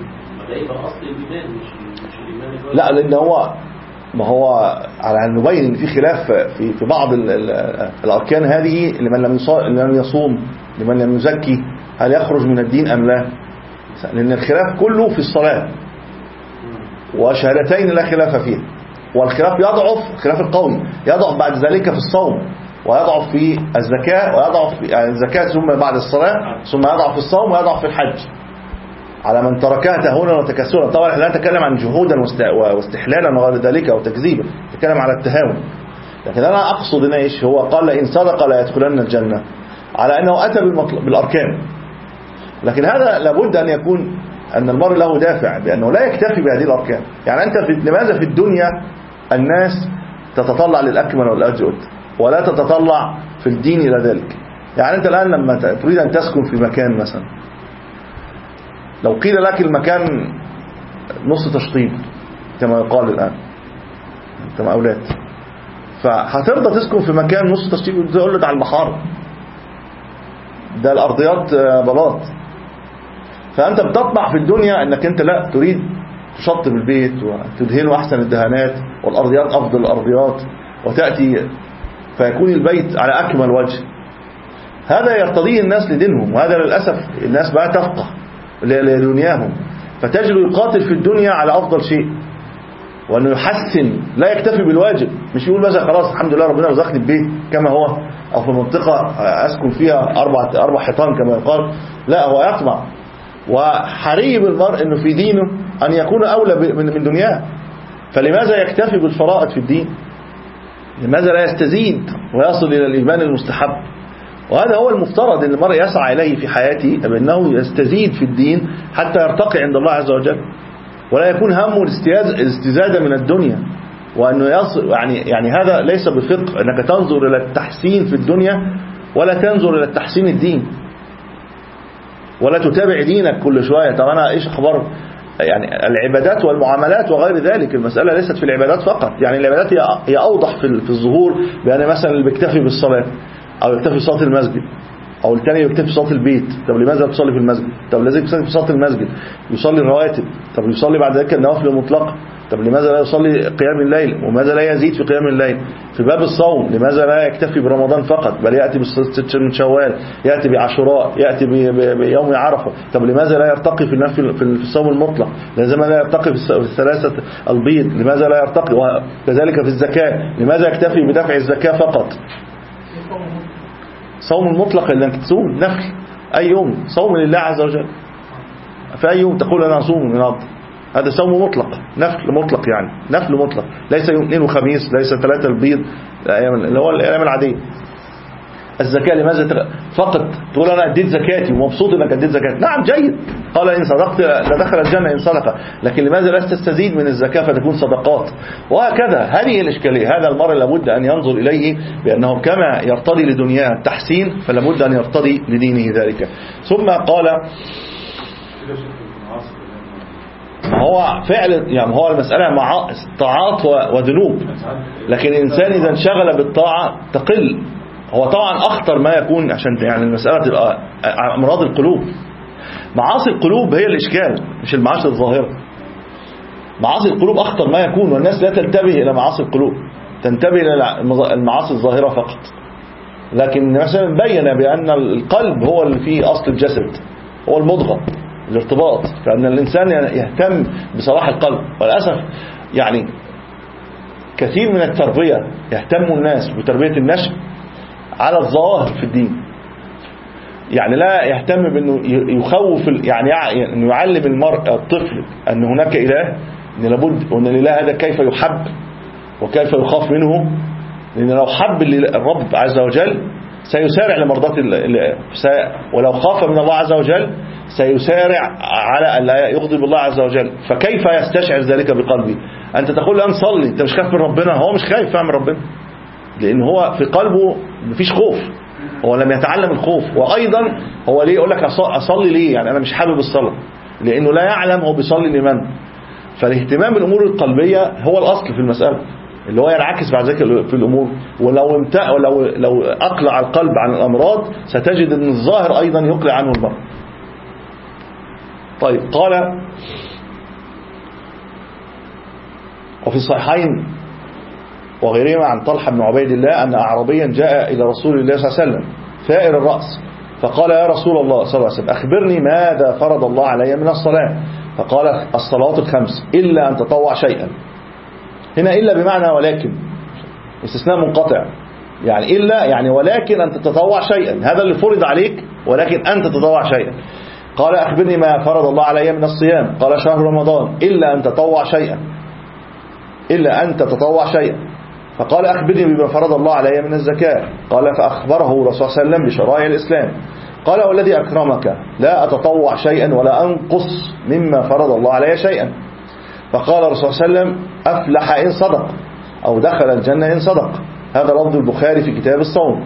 لا، لأن هو ما هو على أن نبين إن في خلاف في في بعض الأركان هذه، لمن لم لم يصوم، لمن لم يزكي، هل يخرج من الدين أم لا؟ لأن الخلاف كله في الصلاة، وشهادتين لا خلاف فيها، والخلاف يضعف، الخلاف القوي يضعف بعد ذلك في الصوم، ويضعف في الزكاة، ويضعف في يعني الزكاة ثم بعد الصلاة، ثم يضعف في الصوم، ويضعف في الحج على من تركها تهونا وتكسلا. طبعا لا نتكلم عن جهودا واستحلالا وغير ذلك أو تكذيبا، نتكلم على التهاون. لكن أنا أقصد هنا إيش؟ هو قال إن صدق لا يدخلن الجنة، على أنه أتى بالأركان. لكن هذا لابد أن يكون أن المرء له دافع بأنه لا يكتفي بهذه الأركان. يعني أنت في لماذا في الدنيا الناس تتطلع للأكمل والأجود ولا تتطلع في الدين إلى ذلك؟ يعني أنت الآن لما تريد أن تسكن في مكان مثلا، لو قيل لك المكان نص تشطيب كما يقال الآن كما أولاد، فهترضى تسكن في مكان نص تشطيب وتقول له ده على المحارة، ده الأرضيات بلاط. فأنت بتطمع في الدنيا أنك أنت لا تريد تشطب البيت وتدهنه أحسن الدهانات والأرضيات أفضل الأرضيات، وتأتي فيكون البيت على أكمل وجه. هذا يرتضيه الناس لدينهم، وهذا للأسف الناس بقى تفقه لدنياهم، فتجد يقاتل في الدنيا على أفضل شيء، وأنه يحسن، لا يكتفي بالواجب. مش يقول مثلا خلاص الحمد لله ربنا رزقني البيت كما هو، أو في منطقة أسكن فيها أربع أربع حيطان كما يقال، لا، هو يطمع وحري بالمرء أنه في دينه أن يكون أولى من دنياه. فلماذا يكتفي بالفرائض في الدين؟ لماذا لا يستزيد ويصل إلى الإيمان المستحب؟ وهذا هو المفترض أن المرء يسعى إليه في حياته، بأنه يستزيد في الدين حتى يرتقي عند الله عز وجل، ولا يكون همه الاستزادة من الدنيا. وأنه يصل يعني يعني هذا ليس بفقه أنك تنظر إلى التحسين في الدنيا ولا تنظر إلى التحسين الدين، ولا تتابع دينك كل شوية. طب أنا إيش أخبار يعني العبادات والمعاملات وغير ذلك؟ المسألة ليست في العبادات فقط، يعني العبادات هي أوضح في الظهور، بأن مثلا اللي بيكتفي بالصلاة أو يكتفي بصلاة المسجد، أو الثاني يكتفي بصلاة البيت. طب لماذا تصلي في المسجد؟ طب لازم يصلي في صلاة المسجد، يصلي الرواتب. طب يصلي بعد ذلك النوافل المطلقة. طب لماذا لا يصلي قيام الليل؟ وماذا لا يزيد في قيام الليل؟ في باب الصوم لماذا لا يكتفي برمضان فقط، بل يأتي بالست من شوال، يأتي بعاشوراء، يأتي بيوم عرفة؟ طب لماذا لا يرتقي في النفل في الصوم المطلق؟ لماذا لا يرتقي في الثلاثة البيض؟ لماذا لا يرتقي؟ وكذلك في الزكاة، لماذا يكتفي بدفع الزكاة فقط؟ صوم المطلق انك تصوم نفل اي يوم، صوم لله عز وجل في اي يوم تقول انا اصوم من النهارده، هذا صوم مطلق، نفل مطلق، يعني نفل مطلق، ليس يوم اثنين وخميس، ليس ثلاثة البيض، اللي هو الايام العاديه. الزكاة لماذا فقط تقول أنا أديت زكاتي ومبسوط أنك أديت زكاتي؟ نعم جيد، قال إن صدقت لدخل الجنة إن صدق، لكن لماذا لا تستزيد من الزكاة فتكون صدقات؟ وهكذا. هذه الإشكالية. هذا المرء لابد أن ينظر إليه بأنه كما يرتضي لدنياه التحسين فلابد أن يرتضي لدينه ذلك. ثم قال هو فعل يعني هو المسألة مع طاعات وذنوب، لكن الإنسان إذا انشغل بالطاعة تقل. هو طبعا أخطر ما يكون عشان يعني المسألة تبقى أمراض القلوب. معاصي القلوب هي الإشكال، مش المعاصي الظاهرة. معاصي القلوب أخطر ما يكون، والناس لا تنتبه إلى معاصي القلوب، تنتبه إلى المعاصي الظاهرة فقط. لكن مثلا بين بأن القلب هو اللي فيه أصل الجسد، هو المضغة، الارتباط، فأن الإنسان يهتم بصلاح القلب. وللأسف يعني كثير من التربية يهتم الناس بتربية النشء على الظواهر في الدين، يعني لا يهتم بأنه يخوف، يعني أنه يعلم المرء الطفل أن هناك إله، أن لابد وأن الإله هذا كيف يحب وكيف يخاف منه، لأن لو حب الرب عز وجل سيسارع لمرضات الله، ولو خاف من الله عز وجل سيسارع على أن لا يغضب الله عز وجل. فكيف يستشعر ذلك بقلبه؟ أنت تقول له نصلي، أنت مش خايف من ربنا، هو مش خايف من ربنا، لأن هو في قلبه مفيش خوف، هو لم يتعلم الخوف. وأيضا هو ليه يقول لك أصلي ليه؟ يعني أنا مش حابب الصلاة، لأنه لا يعلم هو بيصلي لمن. فالاهتمام بالأمور القلبية هو الأصل في المسألة، اللي هو ينعكس بعد ذلك في الأمور. ولو امتع ولو لو أقلع القلب عن الأمراض ستجد أن الظاهر أيضا يقلع عنه المرض. طيب، قال وفي الصحيحين وغيرهما عن طلحة بن عبيد الله أن أعرابيا جاء إلى رسول الله صلى الله عليه وسلم ثائر الرأس، فقال يا رسول الله صلى الله عليه وسلم أخبرني ماذا فرض الله علي من الصلاة؟ فقال الصلوات الخمس إلا أن تطوع شيئا. هنا إلا بمعنى ولكن، استثناء منقطع، يعني إلا يعني ولكن أن تتطوع شيئا، هذا اللي فرض عليك ولكن أن تتطوع شيئا. قال أخبرني ما فرض الله علي من الصيام؟ قال شهر رمضان إلا أن تطوع شيئا، إلا أن تتطوع شيئا. فقال أخبرني بما فرض الله علي من الزكاة؟ قال فأخبره الرسول صلى الله عليه وسلم بشرائع الإسلام. قال والذي أكرمك لا أتطوع شيئا ولا أنقص مما فرض الله علي شيئا. فقال الرسول صلى الله عليه وسلم أفلح إن صدق أو دخل الجنة إن صدق. هذا لفظ البخاري في كتاب الصوم.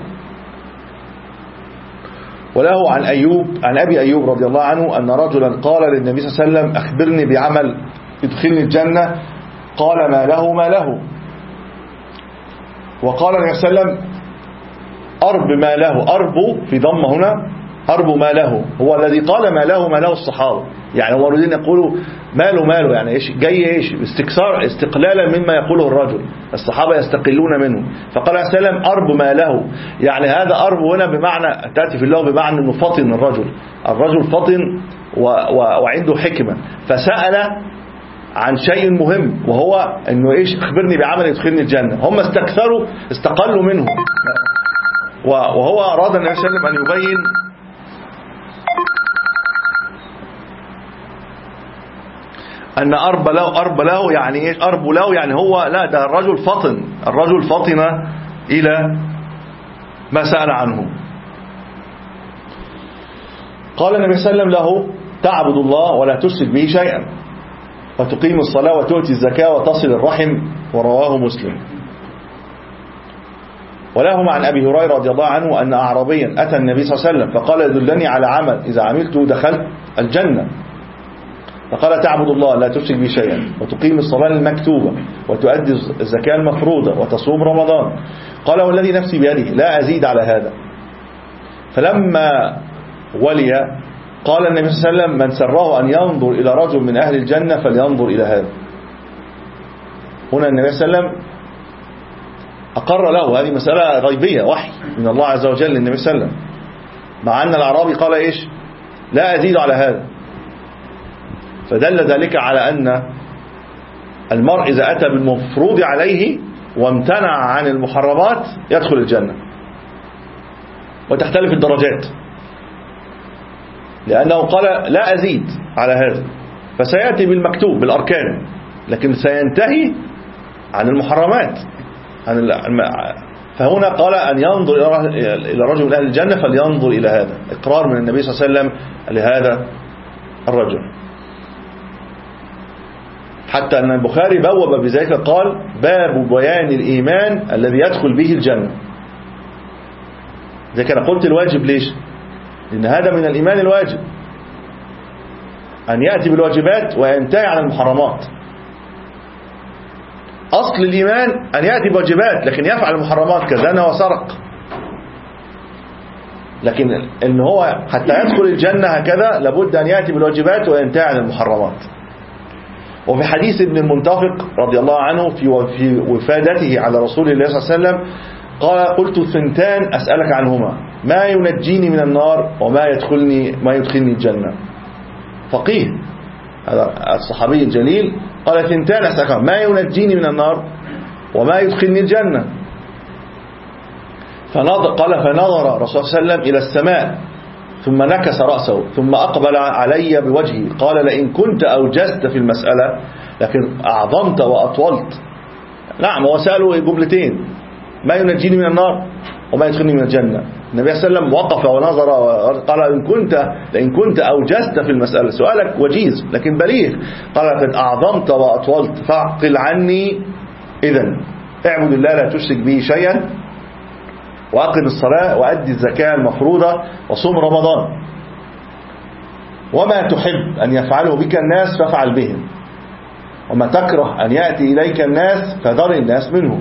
وله عن أيوب عن أبي أيوب رضي الله عنه أن رجلا قال للنبي صلى الله عليه وسلم أخبرني بعمل يدخلني الجنة؟ قال ما له ما له. وقال النبي صلى الله عليه وسلم أرب ما له، أرب في ضم هنا، أرب ما له، هو الذي قال ما له ما له الصحابة، يعني هو يريدون يقولوا ماله ماله، يعني إيش جاي إيش استكثار استقلالا مما يقوله الرجل، الصحابة يستقلون منه. فقال عليه السلام أرب ما له، يعني هذا أرب هنا بمعنى تأتي في اللغة بمعنى أنه فطن الرجل، الرجل فطن و و وعنده حكمة، فسأل عن شيء مهم وهو أنه إيش أخبرني بعمل يدخلني الجنة. هم استكثروا استقلوا منه، وهو أراد النبي صلى الله عليه وسلم أن يبين أن أرب له أرب له يعني إيش أرب له، يعني هو لا ده الرجل فطن، الرجل فطن إلى ما سأل عنه. قال النبي صلى الله عليه وسلم له تعبد الله ولا تشرك به شيئا وتقيم الصلاة وتؤتي الزكاة وتصل الرحم، ورواه مسلم. ولهم عن أبي هريرة رضي الله عنه أن أعرابيا أتى النبي صلى الله عليه وسلم فقال ادلني على عمل إذا عملته دخلت الجنة. فقال تعبد الله لا تشرك به شيئا وتقيم الصلاة المكتوبة وتؤدي الزكاة المفروضة وتصوم رمضان. قال والذي نفسي بيده لا أزيد على هذا. فلما ولي قال النبي صلى الله عليه وسلم من سره أن ينظر إلى رجل من أهل الجنة فلينظر إلى هذا. هنا النبي صلى الله عليه وسلم أقر له هذه مسألة غيبية، وحي من الله عز وجل للنبي صلى الله عليه وسلم، مع أن الأعرابي قال إيش لا أزيد على هذا. فدل ذلك على أن المرء إذا أتى بالمفروض عليه وامتنع عن المحرمات يدخل الجنة، وتختلف الدرجات، لأنه قال لا أزيد على هذا، فسيأتي بالمكتوب بالأركان، لكن سينتهي عن المحرمات. فهنا قال أن ينظر إلى رجل من أهل الجنة فلينظر إلى هذا، إقرار من النبي صلى الله عليه وسلم لهذا الرجل. حتى أن البخاري بوب بذلك قال باب بيان الإيمان الذي يدخل به الجنة. ذلك أنا قلت الواجب ليش؟ لأن هذا من الإيمان الواجب أن يأتي بالواجبات وينتهي عن المحرمات. أصل الإيمان أن يأتي بواجبات لكن يفعل المحرمات كزنا وسرق، لكن إن هو حتى يدخل الجنة هكذا لابد أن يأتي بالواجبات وينتهي عن المحرمات. وفي حديث ابن المنتفق رضي الله عنه في وفادته على رسول الله صلى الله عليه وسلم قال قلت ثنتان أسألك عنهما ما ينجيني من النار وما يدخلني ما يدخلني الجنة. فقيه هذا الصحابي الجليل قال ثنتان أسألك عنهما ما ينجيني من النار وما يدخلني الجنة. فنظر قال فنظر رسول الله صلى الله عليه وسلم إلى السماء ثم نكس رأسه ثم أقبل علي بوجهه قال لئن كنت أوجزت في المسألة لكن أعظمت وأطولت. نعم وسألوا جملتين ما ينجيني من النار وما يدخلني من الجنة. النبي صلى الله عليه وسلم وقف ونظر وقال إن كنت لئن كنت أوجزت في المسألة سؤالك وجيز لكن بليغ قال قد أعظمت وأطولت فاعقل عني إذن اعبد الله لا تشرك به شيئا وأقم الصلاة وأدي الزكاة المفروضة وصوم رمضان وما تحب أن يفعله بك الناس فافعل بهم وما تكره أن يأتي إليك الناس فذر الناس منهم.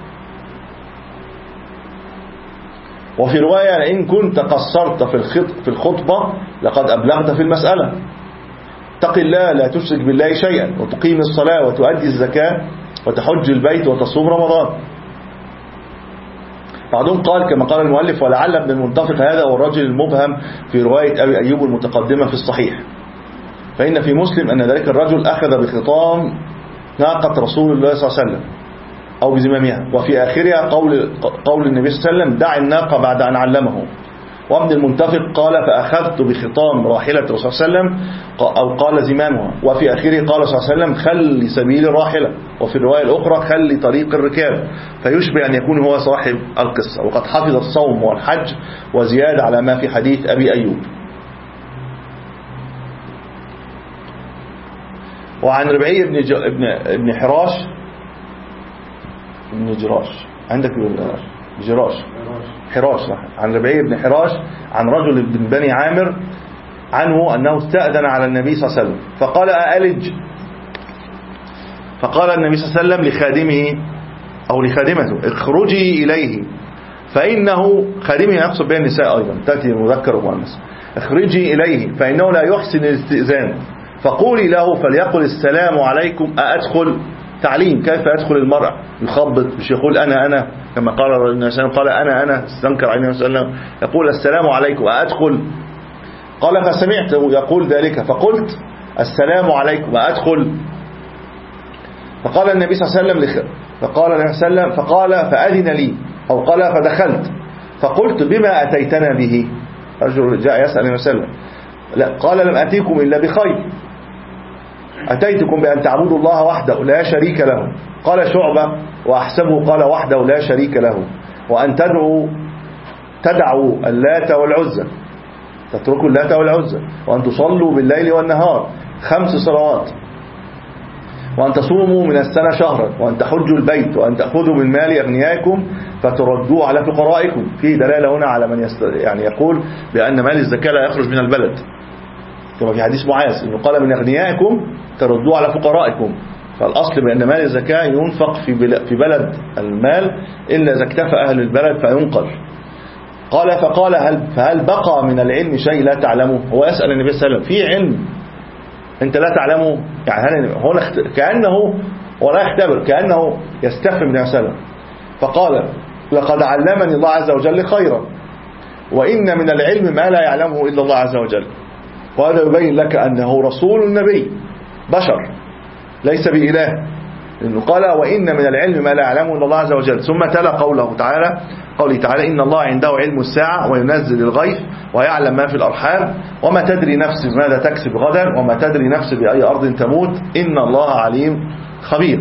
وفي رواية لئن كنت قصرت في الخطبة لقد أبلغت في المسألة اتق الله لا تشرك بالله شيئا وتقيم الصلاة وتؤدي الزكاة وتحج البيت وتصوم رمضان. بعضهم قال كما قال المؤلف ولعل ابن المنتفق هذا هو الرجل المبهم في رواية أبي أيوب المتقدمة في الصحيح فإن في مسلم أن ذلك الرجل أخذ بخطام ناقة رسول الله صلى الله عليه وسلم أو بزمامها وفي آخرها قول, قول النبي صلى الله عليه وسلم دع الناقة بعد أن علمه. وابن المنتفق قال فأخذت بخطام راحلة الرسول صلى الله عليه وسلم أو قال زمامها وفي آخره قال صلى الله عليه وسلم خل سبيل الراحلة وفي الرواية الأخرى خل طريق الركاب فيشبه أن يكون هو صاحب القصة وقد حفظ الصوم والحج وزيادة على ما في حديث أبي أيوب. وعن ربعي بن, ج... ابن... ابن حراش ابن جراش عندك جراش حراش عن ربعي بن حراش عن رجل من بني عامر عنه أنه استأذن على النبي صلى الله عليه وسلم فقال أألج فقال النبي صلى الله عليه وسلم لخادمه أو لخادمته اخرجي إليه فإنه خادمه يقصد بها النساء أيضا تأتي مذكر ومؤنث اخرجي إليه فإنه لا يحسن الاستئذان فقولي له فليقل السلام عليكم أأدخل تعليم كيف يدخل المرء يخبط مش يقول أنا أنا كما قال النبي صلى الله عليه وسلم قال أنا أنا استنكر عليه النبي صلى الله عليه وسلم يقول السلام عليكم أأدخل قال فسمعته يقول ذلك فقلت السلام عليكم أأدخل فقال النبي صلى الله عليه وسلم فقال النبي صلى الله عليه وسلم فقال فأذن لي أو قال فدخلت فقلت بما أتيتنا به رجل جاء يسأل النبي صلى الله عليه وسلم لا قال لم أتيكم إلا بخير أتيتكم بأن تعبدوا الله وحده لا شريك له قال شعبة وأحسبه قال وحده لا شريك له وأن تدعوا تدعوا اللات والعزى تتركوا اللات والعزى وأن تصلوا بالليل والنهار خمس صلوات وأن تصوموا من السنة شهرا وأن تحجوا البيت وأن تأخذوا من مال أغنيائكم فتردوه على فقرائكم. فيه دلالة هنا على من يست... يعني يقول بأن مال الزكاة لا يخرج من البلد كما في حديث معاذ إنه قال من أغنيائكم تردوه على فقرائكم فالأصل بأن مال الزكاة ينفق في في بلد المال إلا إذا اكتفى أهل البلد فينقل. قال فقال هل فهل بقى من العلم شيء لا تعلمه؟ هو يسأل النبي صلى الله عليه وسلم في علم أنت لا تعلمه يعني هو كأنه ولا يختبر كأنه يستفهم النبي صلى الله عليه وسلم فقال لقد علمني الله عز وجل خيرا وإن من العلم ما لا يعلمه إلا الله عز وجل. وهذا يبين لك أنه رسول النبي بشر ليس بإله لأنه قال وإن من العلم ما لا يعلمه إلا الله عز وجل. ثم تلا قوله تعالى قوله تعالى إن الله عنده علم الساعة وينزل الغيث ويعلم ما في الأرحام وما تدري نفس ماذا تكسب غدا وما تدري نفس بأي أرض تموت إن الله عليم خبير.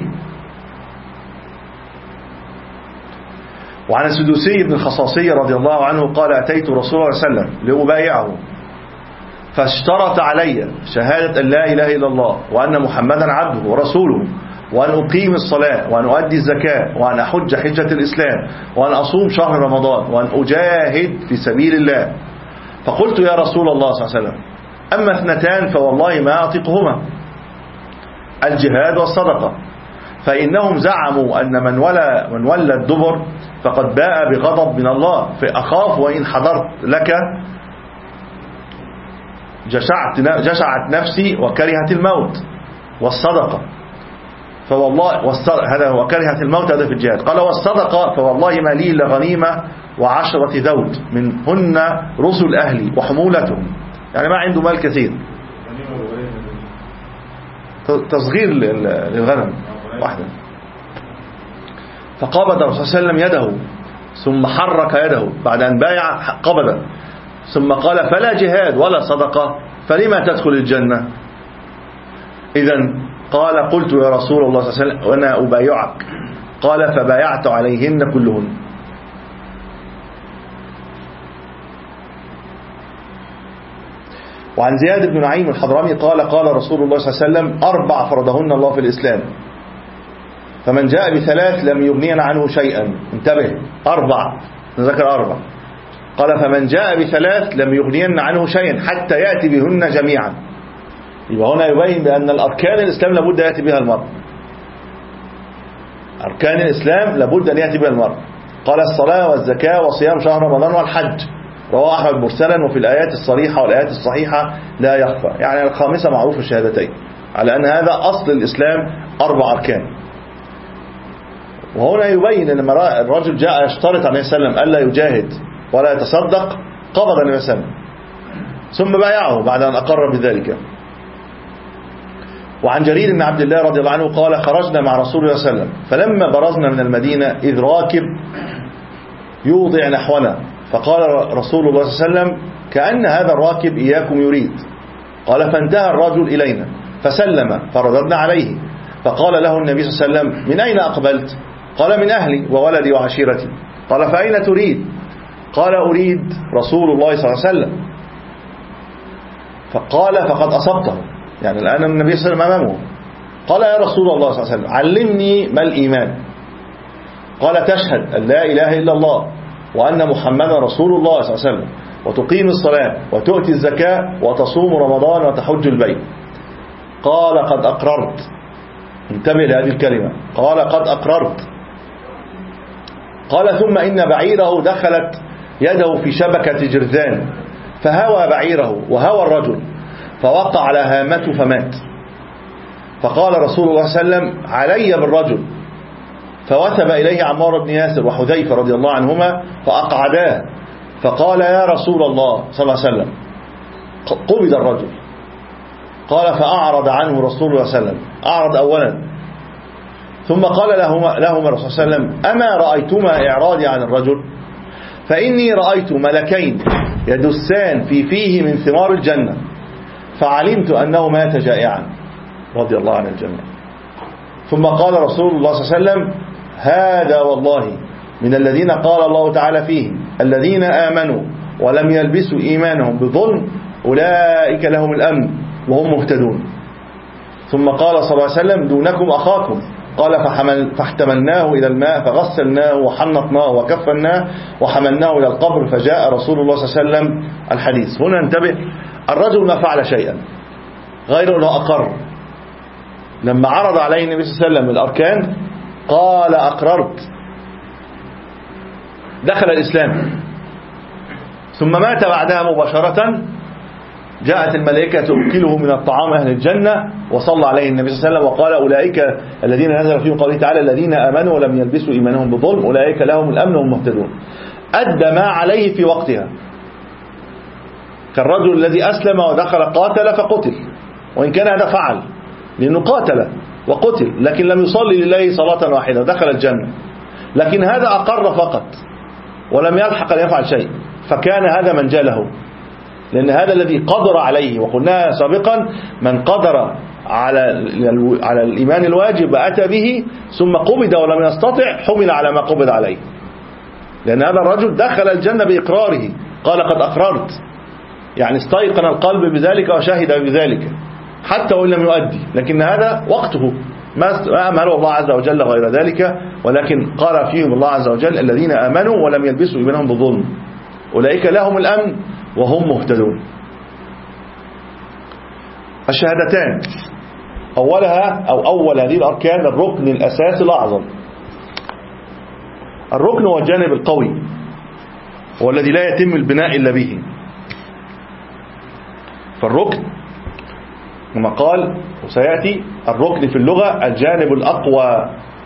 وعن السدوسي بن الخصاصي رضي الله عنه قال أتيت رسول الله صلى الله عليه وسلم لأبايعه فاشترط علي شهادة أن لا إله إلا الله وأن محمدا عبده ورسوله وأن أقيم الصلاة وأن أؤدي الزكاة وأن أحج حجة الإسلام وأن أصوم شهر رمضان وأن أجاهد في سبيل الله. فقلت يا رسول الله صلى الله عليه وسلم أما اثنتان فوالله ما أطيقهما الجهاد والصدقة فإنهم زعموا أن من ولى من ولى الدبر فقد باء بغضب من الله فأخاف وإن حضرت لك جشعت جشعت نفسي وكرهت الموت والصدقة فوالله والصدقة هذا هو كرهت الموت هذا في الجهاد. قال والصدقة فوالله ما لي إلا غنيمة وعشرة ذود منهن رسل أهلي وحمولتهم، يعني ما عنده مال كثير، تصغير للغنم واحدة. فقبض الرسول صلى الله عليه وسلم يده ثم حرك يده بعد أن بايع قبض، ثم قال فلا جهاد ولا صدقة فلما تدخل الجنة؟ إذن قال قلت يا رسول الله صلى الله عليه وسلم وأنا أبايعك، قال فبايعت عليهن كلهن. وعن زياد بن نعيم الحضرمي قال قال رسول الله صلى الله عليه وسلم أربع فرضهن الله في الإسلام فمن جاء بثلاث لم يغنين عنه شيئا. انتبه، أربع، نذكر أربع. قال فمن جاء بثلاث لم يغنين عنه شيئا حتى يأتي بهن جميعا. يبقى هنا يبين بأن الأركان الإسلام لابد أن يأتي بها المرء، أركان الإسلام لابد أن يأتي بها المرء. قال الصلاة والزكاة وصيام شهر رمضان والحج، رواه أحمد مرسلا، وفي الآيات الصريحة والآيات الصحيحة لا يخفى، يعني الخامسة معروف الشهادتين، على أن هذا أصل الإسلام أربع أركان. وهنا يبين أن لما الرجل جاء يشترط عليه السلام ألا يجاهد ولا يتصدق قبض النبي صلى الله عليه وسلم ثم بايعه بعد أن أقر بذلك. وعن جرير بن عبد الله رضي الله عنه قال خرجنا مع رسول الله صلى الله عليه وسلم فلما برزنا من المدينة إذ راكب يوضع نحونا، فقال رسول الله صلى الله عليه وسلم كأن هذا الراكب إياكم يريد. قال فانتهى الرجل إلينا فسلم فرددنا عليه، فقال له النبي صلى الله عليه وسلم من أين أقبلت؟ قال من أهلي وولدي وعشيرتي. قال فأين تريد؟ قال أريد رسول الله صلى الله عليه وسلم. فقال فقد أصبته، يعني الآن النبي صلى الله عليه وسلم أمامه. قال يا رسول الله صلى الله عليه وسلم علمني ما الإيمان؟ قال تشهد أن لا إله إلا الله وأن محمدا رسول الله صلى الله عليه وسلم وتقيم الصلاة وتؤتي الزكاة وتصوم رمضان وتحج البيت. قال قد أقررت. انتبه لهذه الكلمة، قال قد أقررت. قال ثم إن بعيره دخلت يده في شبكة جرذان فهوى بعيره وهوى الرجل فوقع على هامته فمات. فقال رسول الله صلى الله عليه وسلم علي بالرجل، فوثب إليه عمار بن ياسر وحذيفة رضي الله عنهما فأقعداه، فقال يا رسول الله صلى الله عليه وسلم قبض الرجل. قال فأعرض عنه رسول الله صلى الله عليه وسلم، أعرض أولا، ثم قال لهما, لهما رسول الله صلى الله عليه وسلم أما رأيتما إعراضي عن الرجل؟ فإني رأيت ملكين يدسان في فيه من ثمار الجنة فعلمت أنه مات جائعا رضي الله عن الجميع. ثم قال رسول الله صلى الله عليه وسلم هذا والله من الذين قال الله تعالى فيهم الذين آمنوا ولم يلبسوا إيمانهم بظلم أولئك لهم الأمن وهم مهتدون. ثم قال صلى الله عليه وسلم دونكم أخاكم. قال فحمل فاحتملناه إلى الماء فغسلناه وحنطناه وكفناه وحملناه إلى القبر فجاء رسول الله صلى الله عليه وسلم. الحديث هنا انتبه، الرجل ما فعل شيئا غير أنه أقر. لما عرض عليه النبي صلى الله عليه وسلم الأركان قال أقررت، دخل الإسلام. ثم مات بعدها مباشرة، جاءت الملائكة تؤكله من الطعام أهل الجنة، وصلى عليه النبي صلى الله عليه وسلم وقال أولئك الذين نزل فيهم قوله تعالى الذين آمنوا ولم يلبسوا إيمانهم بظلم أولئك لهم الأمن وهم مهتدون. أدى ما عليه في وقتها، كالرجل الذي أسلم ودخل قاتل فقتل، وإن كان هذا فعل لأنه قاتل وقتل لكن لم يصلي لله صلاة واحدة ودخل الجنة، لكن هذا أقر فقط ولم يلحق أن يفعل شيء، فكان هذا من جاله، لأن هذا الذي قدر عليه. وقلنا سابقا من قدر على على الإيمان الواجب أتى به ثم قبض ولم يستطع حمل على ما قبض عليه، لأن هذا الرجل دخل الجنة بإقراره، قال قد أقررت، يعني استيقن القلب بذلك وشهد بذلك حتى وإن لم يؤدي، لكن هذا وقته ما أمهله الله عز وجل غير ذلك، ولكن قال فيهم الله عز وجل الذين آمنوا ولم يلبسوا إيمانهم بظلم أولئك لهم الأمن وهم مهتدون. الشهادتان أولها أو أول هذه الأركان الركن الأساسي الأعظم. الركن هو الجانب القوي والذي لا يتم البناء إلا به. فالركن كما قال وسيأتي الركن في اللغة الجانب الأقوى.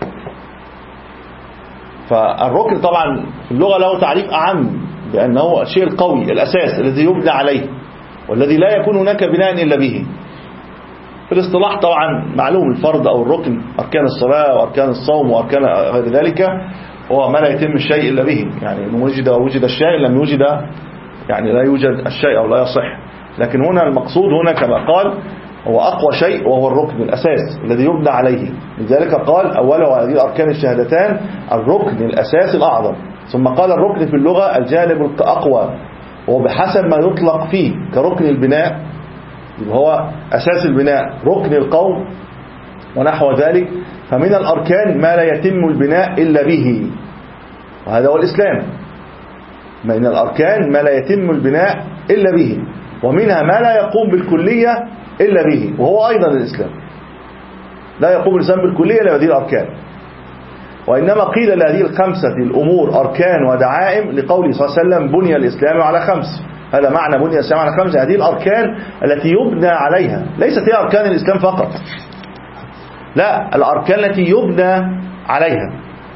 فالركن طبعا في اللغة له تعريف أعم بأنه الشيء القوي الأساس الذي يبنى عليه والذي لا يكون هناك بناء إلا به. في الاصطلاح طبعا معلوم الفرض أو الركن أركان الصلاة وأركان الصوم وأركان غير ذلك هو ما لا يتم الشيء إلا به، يعني إن وجد وجد الشيء لم يوجد يعني لا يوجد الشيء أو لا يصح. لكن هنا المقصود هنا كما قال هو أقوى شيء وهو الركن الأساس الذي يبنى عليه. لذلك قال أوله هذه أركان الشهادتان الركن الأساس الأعظم، ثم قال الركن في اللغة الجانب الأقوى وبحسب ما يطلق فيه كركن البناء هو أساس البناء ركن القوم ونحو ذلك. فمن الأركان ما لا يتم البناء إلا به وهذا هو الإسلام. من الأركان ما لا يتم البناء إلا به ومنها ما لا يقوم بالكلية إلا به وهو أيضا الإسلام. لا يقوم الإسلام بالكلية إلا بهذه الأركان. وإنما قيل لهذه الخمسة الأمور أركان ودعائم لقوله صلى الله عليه وسلم بني الإسلام على خمس. هذا معنى بني الإسلام على خمس، هذه الأركان التي يبنى عليها، ليست هي أركان الإسلام فقط، لا، الأركان التي يبنى عليها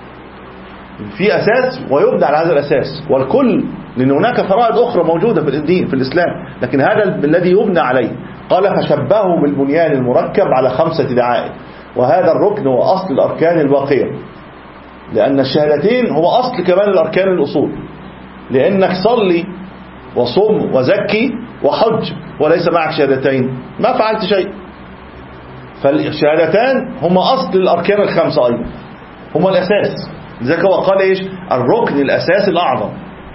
في أساس ويبنى على هذا الأساس والكل، لأن هناك فرائض أخرى موجودة في الدين في الإسلام لكن هذا الذي يبنى عليه. قال فشبهه بالبنيان المركب على خمسة دعائم، وهذا الركن هو أصل الأركان الباقية، لأن الشهادتين هو أصل كمان الأركان الأصول، لأنك صلي وصم وزكي وحج وليس معك شهادتين ما فعلت شيء. فالشهادتان هما أصل الأركان الخمسة أيضا، هما الأساس. لذلك هو قال إيش الركن الأساس الأعظم،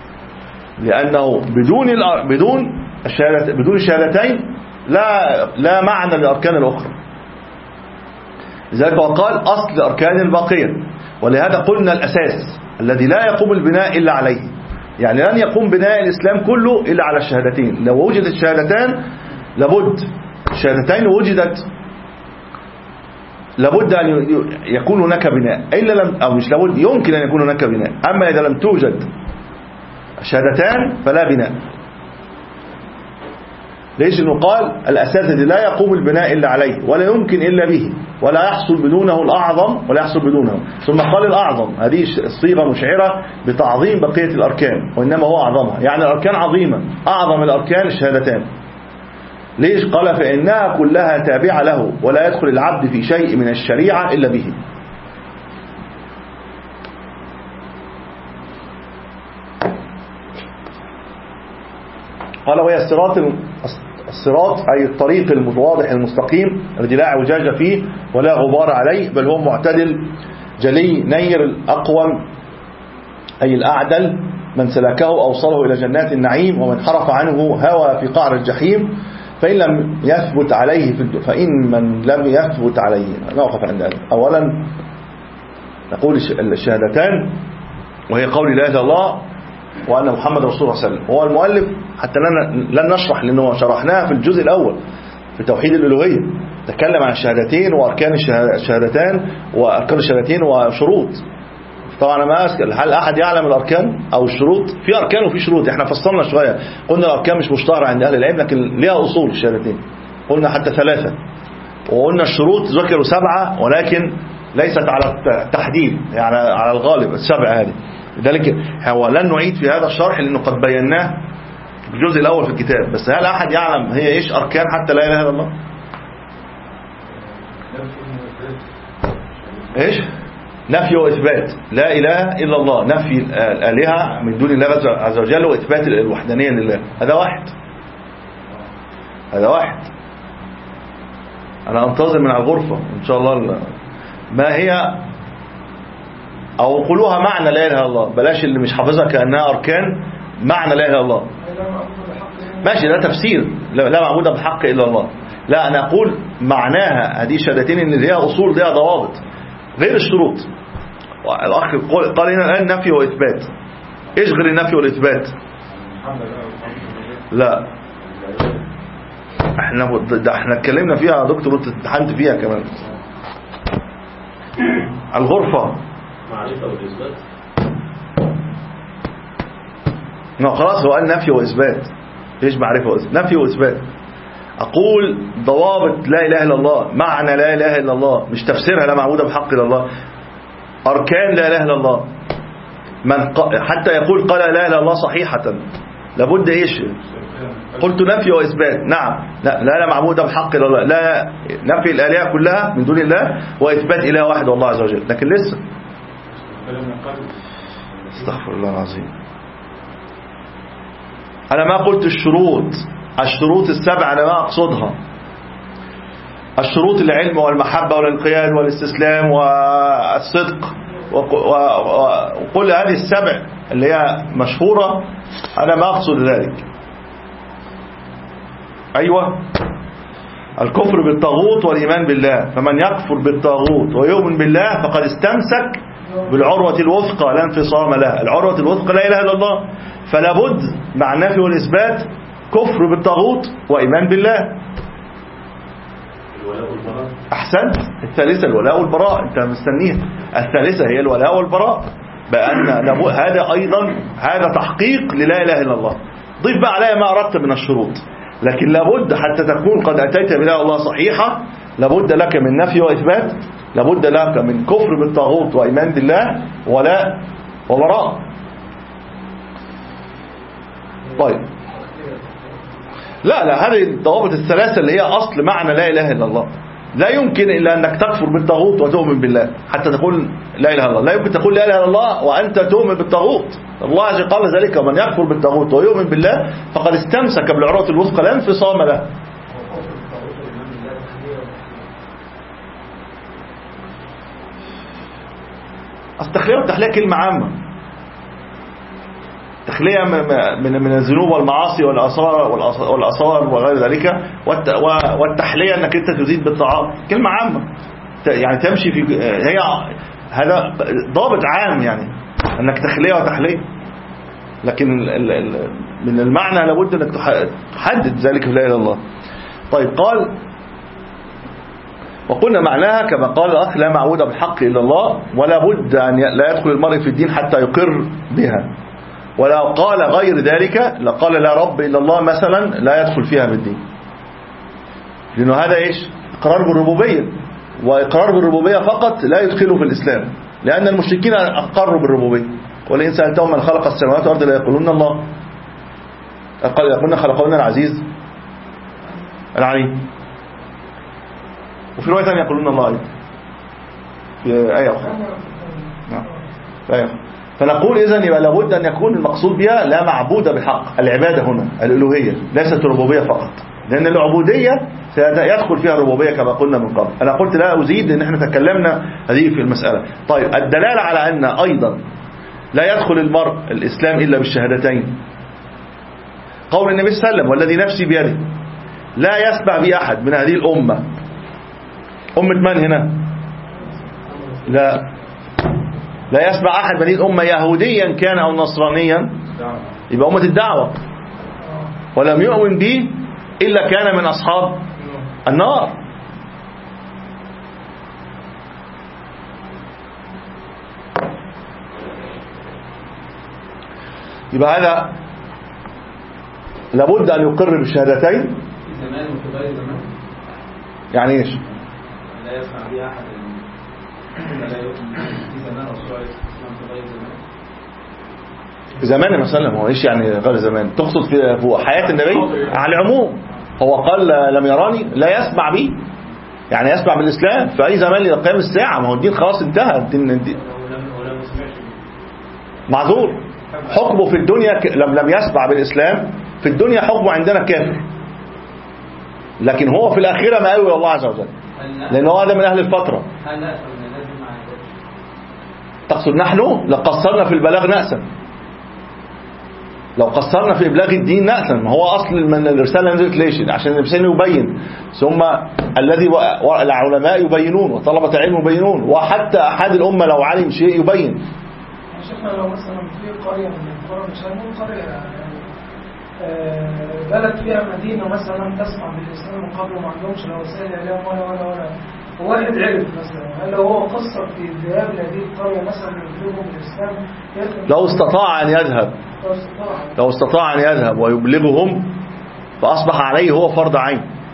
لأنه بدون بدون الشهادت بدون الشهادتين لا لا معنى للأركان الأخرى. لذلك هو قال أصل الأركان الباقية، ولهذا قلنا الأساس الذي لا يقوم البناء إلا عليه، يعني لن يقوم بناء الإسلام كله إلا على الشهادتين. لو وجدت الشهادتان لابد الشهادتين وجدت لابد أن يكون هناك بناء، إلا لم أو مش لابد يمكن أن يكون هناك بناء. أما إذا لم توجد الشهادتان فلا بناء. ليش؟ إنه قال الأساس الذي لا يقوم البناء إلا عليه ولا يمكن إلا به ولا يحصل بدونه الأعظم ولا يحصل بدونه. ثم قال الأعظم، هذه الصيغة مشعرة بتعظيم بقية الأركان وإنما هو أعظمها، يعني الأركان عظيمة، أعظم الأركان الشهادتان. ليش؟ قال فإنها كلها تابعة له ولا يدخل العبد في شيء من الشريعة إلا به. قال وهي الصراط الصراط أي الطريق المتواضح المستقيم الذي لا اعوجاج فيه ولا غبار عليه، بل هو معتدل جلي نير الأقوم أي الأعدل، من سلكه أوصله إلى جنات النعيم ومن حرف عنه هوى في قعر الجحيم. فإن لم يثبت عليه في فإن من لم يثبت عليه نوقف عند هذا. أولا نقول الشهادتان وهي قول لا إله إلا الله وأن محمد رسول الله صلى الله عليه وسلم. هو المؤلف حتى لن نشرح لأنه شرحناها في الجزء الأول في توحيد الألوهية، تكلم عن الشهادتين وأركان الشهادتان وأركان الشهادتين وشروط. طبعا ما أسكت هل أحد يعلم الأركان أو الشروط؟ في أركان وفي شروط، احنا فصلنا شوية قلنا الأركان مش مشتهرة عند أهل العلم لكن لها أصول الشهادتين، قلنا حتى ثلاثة، وقلنا الشروط ذكروا سبعة ولكن ليست على التحديد يعني على الغالب السبعة هذه. لذلك هو لن نعيد في هذا الشرح لأنه قد بيناه في الجزء الأول في الكتاب. بس هل أحد يعلم هي إيش أركان حتى لا إله إلا الله؟ إيش؟ نفي وإثبات لا إله إلا الله، نفي الآلهة من دون الله عز وجل وإثبات الوحدانية لله. هذا واحد هذا واحد أنا أنتظر من الغرفة إن شاء الله ما هي أو قولوها معنى لا إله إلا الله، بلاش اللي مش حافظها كأنها أركان. معنى لا إله إلا الله ماشي، ده تفسير لا معبود بحق إلا الله. لا أنا أقول معناها هذه شهادتين إن ليها أصول ليها ضوابط غير الشروط. الأخ قال هنا الآن نفي وإثبات، إيش غير النفي والإثبات؟ لا احنا ده احنا اتكلمنا فيها يا دكتور وانت امتحنت فيها كمان. الغرفة معرفة والإثبات. نعم خلاص هو قال نفي وإثبات. ايش معرفة وإثبات؟ نفي وإثبات. أقول ضوابط لا إله إلا الله، معنى لا إله إلا الله، مش تفسيرها لا معبود بحق إلا الله، أركان لا إله إلا الله. من حتى يقول قال لا إله إلا الله صحيحة لابد إيش؟ قلت نفي وإثبات. نعم، لا لا, لا معبود بحق إلا الله، لا نفي الآلهة كلها من دون الله وإثبات إله واحد والله عز وجل. لكن لسه استغفر الله العظيم، أنا ما قلت الشروط الشروط السبع، أنا ما أقصدها. الشروط العلم والمحبة والانقياد والاستسلام والصدق وكل هذه السبع اللي هي مشهورة، أنا ما أقصد ذلك. أيوة، الكفر بالطاغوت والإيمان بالله، فمن يكفر بالطاغوت ويؤمن بالله فقد استمسك بالعروة الوثقى لا انفصام لها. العروة الوثقى لا إله إلا الله، فلا بد مع النفي والإثبات كفر بالطاغوت وإيمان بالله. أحسنت، الثالثة الولاء والبراء، أنت مستنيها. الثالثة هي الولاء والبراء، بأن هذا أيضا هذا تحقيق للا إله إلا الله. ضيف بقى عليها ما أردت من الشروط، لكن لابد حتى تكون قد أتيت بلا الله صحيحة، لابد لك من نفي وإثبات، لابد لك من كفر بالطاغوت وإيمان بالله ولاء وبراء. طيب، لا لا هذه الضوابط الثلاثة اللي هي أصل معنى لا إله إلا الله. لا يمكن إلا أنك تكفر بالطاغوت وتؤمن بالله حتى تقول لا إله إلا الله. لا يمكن تقول لا إله إلا الله وأنت تؤمن بالطاغوت. الله عز وجل قال ذلك: ومن يكفر بالطاغوت ويؤمن بالله فقد استمسك بالعروة الوثقى لا انفصام لها. التخلية والتحلية كلمة عامة. تخلية من من الذنوب والمعاصي والآثار والآثار وغير ذلك، والتحلية أنك أنت تزيد بالطاعات، كلمة عامة يعني تمشي في هي هذا ضابط عام، يعني أنك تخلية وتحلية. لكن من المعنى لابد أنك تحدد ذلك في لا إله إلا الله. طيب، قال: وقلنا معناها كما قال الأخ: لا معبود بالحق إلا الله، ولا بد أن لا يدخل المرء في الدين حتى يقر بها. ولو قال غير ذلك لقال لا رب إلا الله مثلا لا يدخل فيها بالدين، لأنه هذا إيش؟ إقرار بالربوبية، وإقرار بالربوبية فقط لا يدخله في الإسلام، لأن المشركين أقروا بالربوبية. ولئن سألتهم من خلق السماوات والأرض لا يقولون الله، يقولون خلقهن العزيز العليم. وفي رواية ثانية يقولون الله أيضا في آية أخرى. نعم، في آية أخرى. فنقول إذن يبقى لابد أن يكون المقصود بها لا معبود بحق، العبادة هنا الألوهية ليست الربوبية فقط، لأن العبودية سيدخل فيها الربوبية كما قلنا من قبل. أنا قلت لا أزيد لأن احنا تكلمنا هذه في المسألة. طيب، الدلالة على أن أيضا لا يدخل المرء الإسلام إلا بالشهادتين قول النبي صلى الله عليه وسلم: والذي نفسي بيده لا يسمع بي أحد من هذه الأمة. أمة من هنا؟ لا لا يسمع أحد من هذه الأمة يهوديا كان أو نصرانيا، يبقى أمة الدعوة، ولم يؤمن به إلا كان من أصحاب النار. يبقى هذا لابد أن يقر بالشهادتين. يعني إيش؟ لا يسمع به أحد لا يؤمن في زمان رسول الله في غير زمان. في زمان مثلا، هو ايش يعني غير زمان؟ تقصد في حياة النبي على العموم. هو قال لم يراني، لا يسمع بي، يعني يسمع بالإسلام في أي زمان إلى قيام الساعة. ما هو الدين خلاص انتهى، الدين, الدين. معذور. حكمه في الدنيا ك... لم لم يسمع بالإسلام في الدنيا حكمه عندنا كافر، لكن هو في الآخرة مآوي الله عز وجل، لأنه هذا من أهل الفترة. تقصد نحن لقصرنا في البلاغ نأسا، لو قصرنا في إبلاغ الدين نأسا. ما هو أصل من الرسالة نزلت ليش؟ عشان الإنسان يبين، ثم الذي العلماء يبينون وطلبة العلم يبينون، وحتى أحد الأمة لو علم شيء يبين. شفنا لو مثلا في قرية من القرى، مش هنقول قرية يعني بلد فيها مدينة مثلا تسمع بالإسلام من قبل وما عندهمش لا وسائل إعلام ولا ولا ولا وواحد عرف مثلا، هل لو هو قصر في الذهاب لهذه القرية مثلا يبلغهم الإسلام؟ لو استطاع أن يذهب لو استطاع أن يذهب ويبلغهم فأصبح عليه هو فرض عين،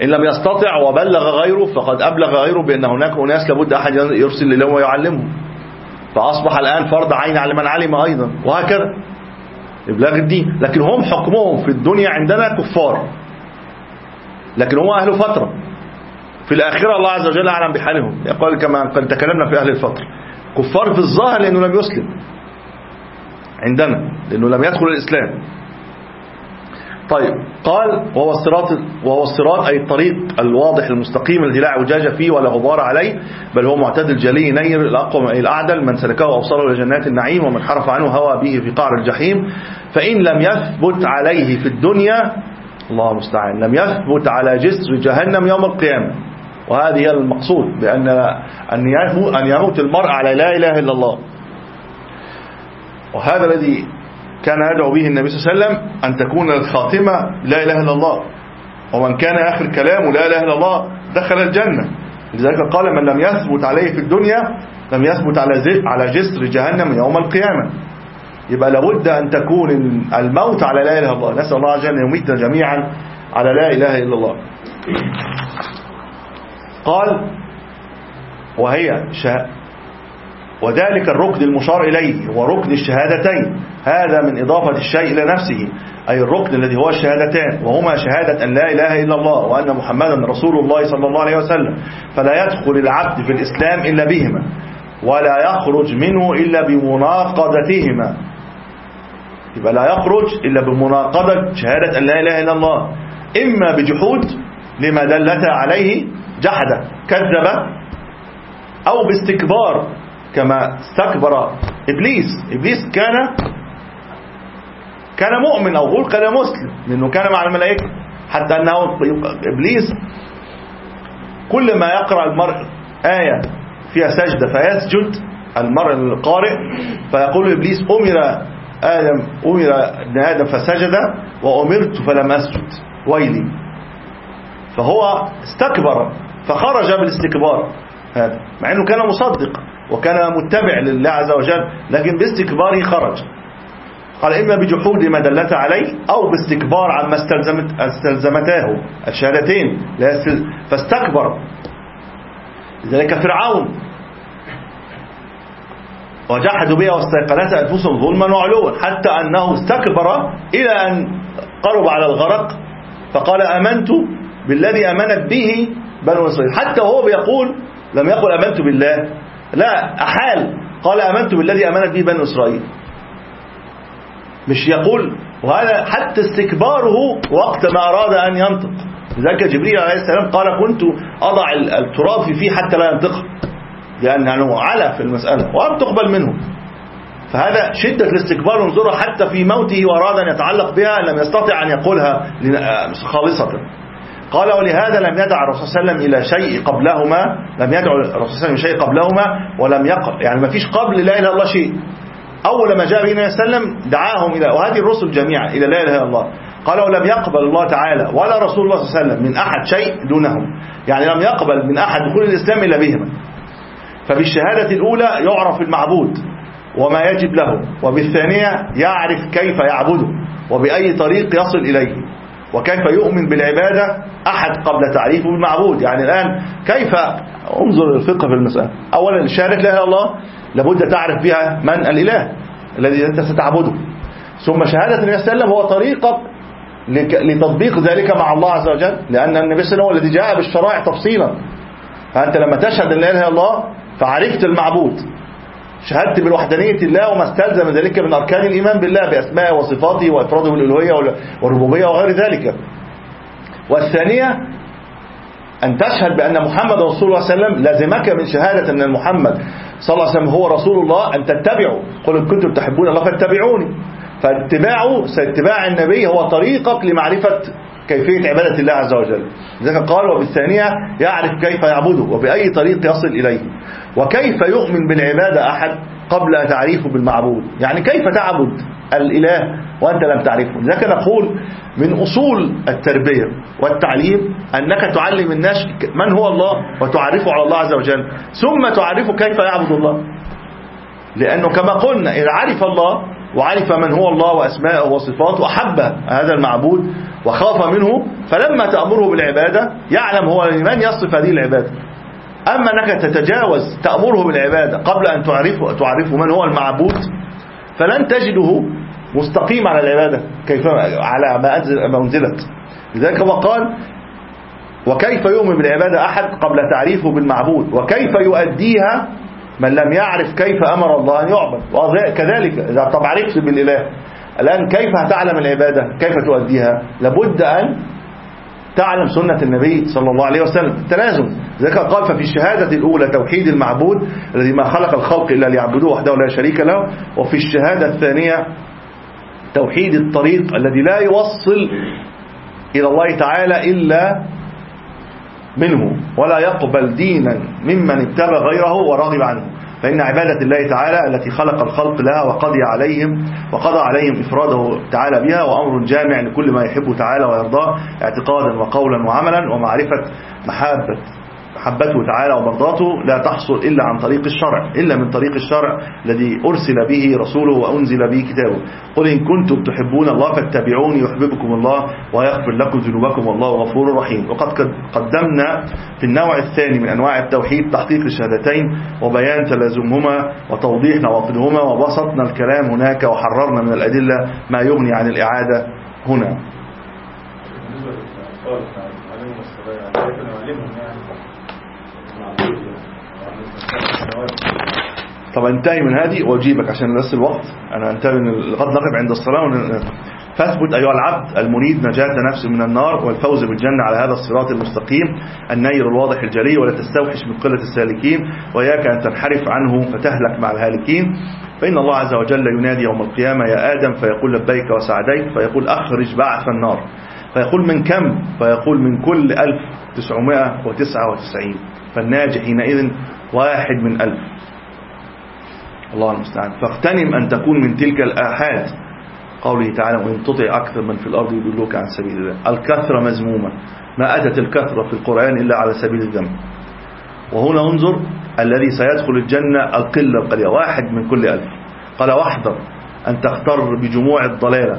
إن لم يستطع وبلغ غيره فقد أبلغ غيره بأن هناك أناس لابد أحد يرسل إليهم ويعلمهم، فأصبح الآن فرض عين على من علم أيضا، وهكذا إبلاغ الدين. لكن هم حكمهم في الدنيا عندنا كفار، لكن هم أهل فترة، في الآخرة الله عز وجل أعلم بحالهم. يقول كما قد تكلمنا في أهل الفترة، كفار في الظاهر لأنه لم يسلم عندنا، لأنه لم يدخل الإسلام. طيب قال وهو الصراط، وهو الصراط أي الطريق الواضح المستقيم الذي لا اعوجاج فيه ولا غبار عليه، بل هو معتدل جلي نير الأقوم أي الأعدل، من سلكه أوصله إلى جنات النعيم، ومن حرف عنه هوى به في قعر الجحيم. فإن لم يثبت عليه في الدنيا، الله المستعان، لم يثبت على جسر جهنم يوم القيامة. وهذه هي المقصود، بأن أن يموت المرء على لا إله إلا الله. وهذا الذي كان يدعو به النبي صلى الله عليه وسلم، أن تكون الخاتمة لا إله إلا الله، ومن كان آخر كلامه لا إله إلا الله دخل الجنة. لذلك قال من لم يثبت عليه في الدنيا لم يثبت على على جسر جهنم يوم القيامة. يبقى لابد أن تكون الموت على لا إله إلا الله. نسأل الله عز وجل أن يميتنا جميعا على لا إله إلا الله. قال وهي شه... وذلك الركن المشار إليه هو ركن الشهادتين، هذا من إضافة الشيء إلى نفسه، أي الركن الذي هو الشهادتان، وهما شهادة أن لا إله إلا الله وأن محمدا رسول الله صلى الله عليه وسلم. فلا يدخل العبد في الإسلام إلا بهما، ولا يخرج منه إلا بمناقضتهما. يبقى لا يخرج إلا بمناقضة شهادة أن لا إله إلا الله، إما بجحود لما دلت عليه جحد كذب، أو باستكبار كما استكبر إبليس. إبليس كان كان مؤمن، أو قول كان مسلم، لأنه كان مع الملائكة، حتى أنه إبليس كل ما يقرأ المرء آية فيها سجدة فيسجد المرء القارئ، فيقول إبليس أمر آدم أمر ابن آدم فسجد وأمرت فلم أسجد ويلي. فهو استكبر فخرج بالاستكبار هذا، مع أنه كان مصدق وكان متبع لله عز وجل، لكن باستكباره خرج. قال إما بجحود ما دلت عليه، أو باستكبار عما استلزمت استلزمته الشهادتين فاستكبر. لذلك فرعون وجحدوا بها واستيقنتها أنفسهم ظلما وعلوا، حتى أنه استكبر إلى أن قرب على الغرق فقال آمنت بالذي آمنت به بنو إسرائيل. حتى وهو بيقول لم يقل آمنت بالله، لا أحال، قال آمنت بالذي آمنت به بنو إسرائيل، مش يقول. وهذا حتى استكباره وقت ما أراد أن ينطق. لذلك جبريل عليه السلام قال كنت أضع التراب في فيه حتى لا ينطق، لأنه على في المسألة ولم تقبل منه. فهذا شدة الاستكبار، انظروا حتى في موته وأراد أن يتعلق بها لم يستطع أن يقولها خالصة. قال ولهذا لم يدع الرسول صلى الله عليه وسلم إلى شيء قبلهما، لم يدع الرسول صلى الله عليه وسلم شيء قبلهما ولم يقل، يعني ما فيش قبل لا إله إلا الله شيء. أول ما جاء به النبي صلى الله عليه وسلم دعاهم إلى، وهذه الرسل جميعا، إلى لا إله إلا الله. قال ولم يقبل الله تعالى ولا رسول الله صلى الله عليه وسلم من أحد شيء دونهم، يعني لم يقبل من أحد دخول الإسلام إلا بهما. فبالشهادة الأولى يعرف المعبود وما يجب له، وبالثانية يعرف كيف يعبده وبأي طريق يصل إليه، وكيف يؤمن بالعبادة أحد قبل تعريفه بالمعبود. يعني الآن كيف انظر الفقه في المسألة. أولا الشهادة لا إله إلا الله لابد تعرف بها من الإله الذي أنت ستعبده، ثم شهادة النبي صلى الله عليه وسلم هو طريقة لتطبيق ذلك مع الله عز وجل، لأن النبي صلى الله عليه وسلم هو الذي جاء بالشرائع تفصيلا. فأنت لما تشهد أن لا إله إلا الله فعرفت المعبود، شهدت بالوحدانية الله وما استلزم ذلك من أركان الإيمان بالله بأسمائه وصفاته وإفراده بالألوهية والربوبية وغير ذلك. والثانية أن تشهد بأن محمد رسول الله صلى الله عليه وسلم، لازمك من شهادة أن محمد صلى الله عليه وسلم هو رسول الله أن تتبعه. قل إن كنتم تحبون الله فاتبعوني. فاتباعه ساتباع النبي هو طريقك لمعرفة كيفية عبادة الله عز وجل. لذلك قال وبالثانية يعرف كيف يعبده وبأي طريق يصل إليه، وكيف يؤمن بالعبادة أحد قبل تعريفه بالمعبود، يعني كيف تعبد الإله وأنت لم تعرفه. لذلك نقول من أصول التربية والتعليم أنك تعلم الناس من هو الله وتعرفه على الله عز وجل، ثم تعرفه كيف يعبد الله. لأنه كما قلنا إذا عرف الله وعرف من هو الله وأسماءه وصفاته وأحب هذا المعبود وخاف منه، فلما تأمره بالعبادة يعلم هو لمن يصف هذه العبادة. أما أنك تتجاوز تأمره بالعبادة قبل أن تعرفه, تعرفه من هو المعبود فلن تجده مستقيم على العبادة كيف على ما أنزلت. لذلك هو قال وكيف يؤمن بالعبادة أحد قبل تعريفه بالمعبود، وكيف يؤديها من لم يعرف كيف أمر الله أن يعبد. وكذلك إذا طب عرفت بالإله الآن كيف هتعلم العبادة، كيف تؤديها؟ لابد أن تعلم سنة النبي صلى الله عليه وسلم، التلازم. ذلك قال ففي الشهادة الأولى توحيد المعبود الذي ما خلق الخلق إلا ليعبدوه وحده لا شريك له، وفي الشهادة الثانية توحيد الطريق الذي لا يوصل إلى الله تعالى إلا منه، ولا يقبل دينا ممن ابتغى غيره ورغب عنه. فإن عبادة الله تعالى التي خلق الخلق لها وقضى عليهم وقضى عليهم إفراده تعالى بها، وأمر جامع لكل ما يحبه تعالى ويرضاه اعتقادا وقولا وعملا، ومعرفة محبة محبته تعالى ومرضاته لا تحصل إلا عن طريق الشرع، إلا من طريق الشرع الذي أرسل به رسوله وأنزل به كتابه. قل إن كنتم تحبون الله فاتبعوني يحببكم الله ويغفر لكم ذنوبكم والله غفور رحيم. وقد قدمنا في النوع الثاني من أنواع التوحيد تحقيق الشهادتين وبيان تلازمهما وتوضيح نواقضهما، وبسطنا الكلام هناك وحررنا من الأدلة ما يغني عن الإعادة هنا. طب انتهي من هذه واجيبك عشان بس الوقت. انا انتهي من لقد نقف عند الصلاة. فاثبت ايها العبد المريد نجاة نفسه من النار والفوز بالجنة على هذا الصراط المستقيم النير الواضح الجلي، ولا تستوحش من قلة السالكين، وإياك أن تنحرف عنه فتهلك مع الهالكين. فإن الله عز وجل ينادي يوم القيامة يا آدم فيقول لبيك وسعديك، فيقول أخرج بعث النار، فيقول من كم؟ فيقول من كل ألف تسعمائة وتسعة وتسعين، فالناجي حينئذ واحد من ألف. الله المستعان. فاغتنم أن تكون من تلك الآحاد، قوله تعالى وإن تطع أكثر من في الأرض يضلوك عن سبيل الله. الكثرة مذمومة، ما أتت الكثرة في القرآن إلا على سبيل الذم. وهنا انظر الذي سيدخل الجنة القلة القليلة، واحد من كل ألف. قال واحذر أن تغتر بجموع الضلالة،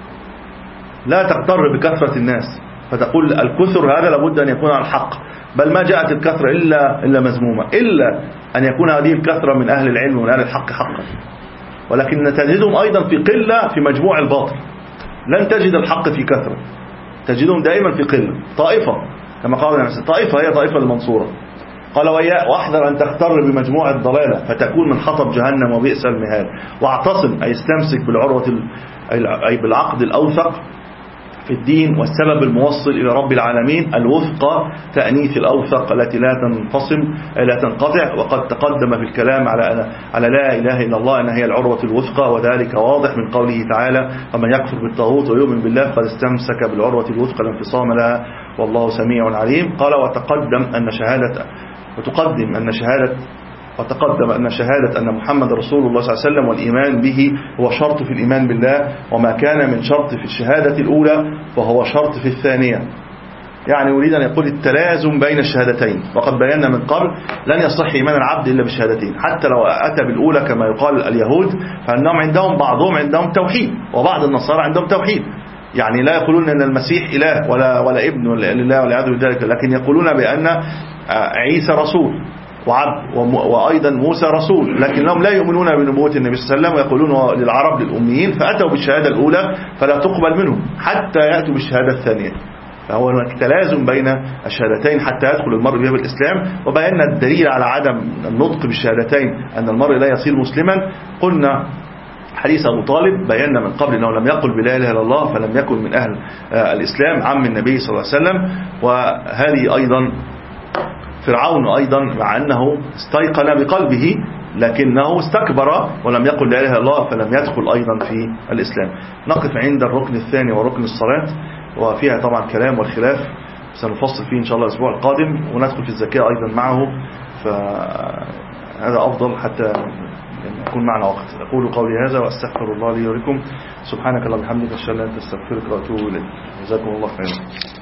لا تغتر بكثرة الناس فتقول الكثر هذا لابد أن يكون على الحق، بل ما جاءت الكثرة إلا, إلا مذمومة، إلا أن يكون هذه الكثرة من أهل العلم ومن أهل الحق حقا. ولكن تجدهم أيضا في قلة في مجموع الباطل، لن تجد الحق في كثرة، تجدهم دائما في قلة. طائفة كما قال النبي، طائفة هي طائفة المنصورة. قال واحذر أن تغتر بمجموع الضلالة فتكون من حطب جهنم وبئس المهاد. واعتصم أي استمسك بالعروة أي بالعقد الأوثق في الدين والسبب الموصل إلى رب العالمين، الوثقة تأنيث الأوثق التي لا تنفصم لا تنقطع. وقد تقدم في الكلام على على لا إله إلا الله أنها هي العروة الوثقة، وذلك واضح من قوله تعالى ومن يكفر بالطاغوت ويؤمن بالله قد استمسك بالعروة الوثقى لا انفصام لها والله سميع عليم. قال وتقدم أن شهادة وتقدم أن شهادة وتقدم أن شهادة أن محمد رسول الله صلى الله عليه وسلم والإيمان به هو شرط في الإيمان بالله، وما كان من شرط في الشهادة الأولى فهو شرط في الثانية. يعني يريد أن يقول التلازم بين الشهادتين. وقد بينا من قبل لن يصح إيمان العبد إلا بالشهادتين، حتى لو أتى بالأولى كما يقال اليهود، فأنهم عندهم بعضهم عندهم توحيد وبعض النصارى عندهم توحيد. يعني لا يقولون أن المسيح إله ولا ولا ابن لله ولا يعذب ذلك، لكن يقولون بأن عيسى رسول وعبد وأيضا موسى رسول، لكنهم لا يؤمنون بنبوة النبي صلى الله عليه وسلم، ويقولون للعرب للأميين، فأتوا بالشهادة الأولى فلا تقبل منهم حتى يأتوا بالشهادة الثانية. فهو تلازم بين الشهادتين حتى يدخل المرء بها بالإسلام. وبينا الدليل على عدم النطق بالشهادتين أن المرء لا يصير مسلما. قلنا حديث أبو طالب بينا من قبل أنه لم يقل بلا إله إلا الله فلم يكن من أهل الإسلام، عم النبي صلى الله عليه وسلم. وهذه أيضا فرعون أيضا مع أنه استيقن بقلبه لكنه استكبر ولم يقل لا إله إلا الله فلم يدخل أيضا في الإسلام. نقف عند الركن الثاني وركن الصلاة، وفيها طبعا كلام والخلاف سنفصل فيه إن شاء الله الأسبوع القادم، وندخل في الزكاة أيضا معه، فهذا أفضل حتى يكون معنا وقت. أقول قولي هذا وأستغفر الله لي ولكم. سبحانك اللهم وبحمدك أشهد أن لا إله إلا أنت أستغفرك وأتوب إليك. جزاكم الله خيرا.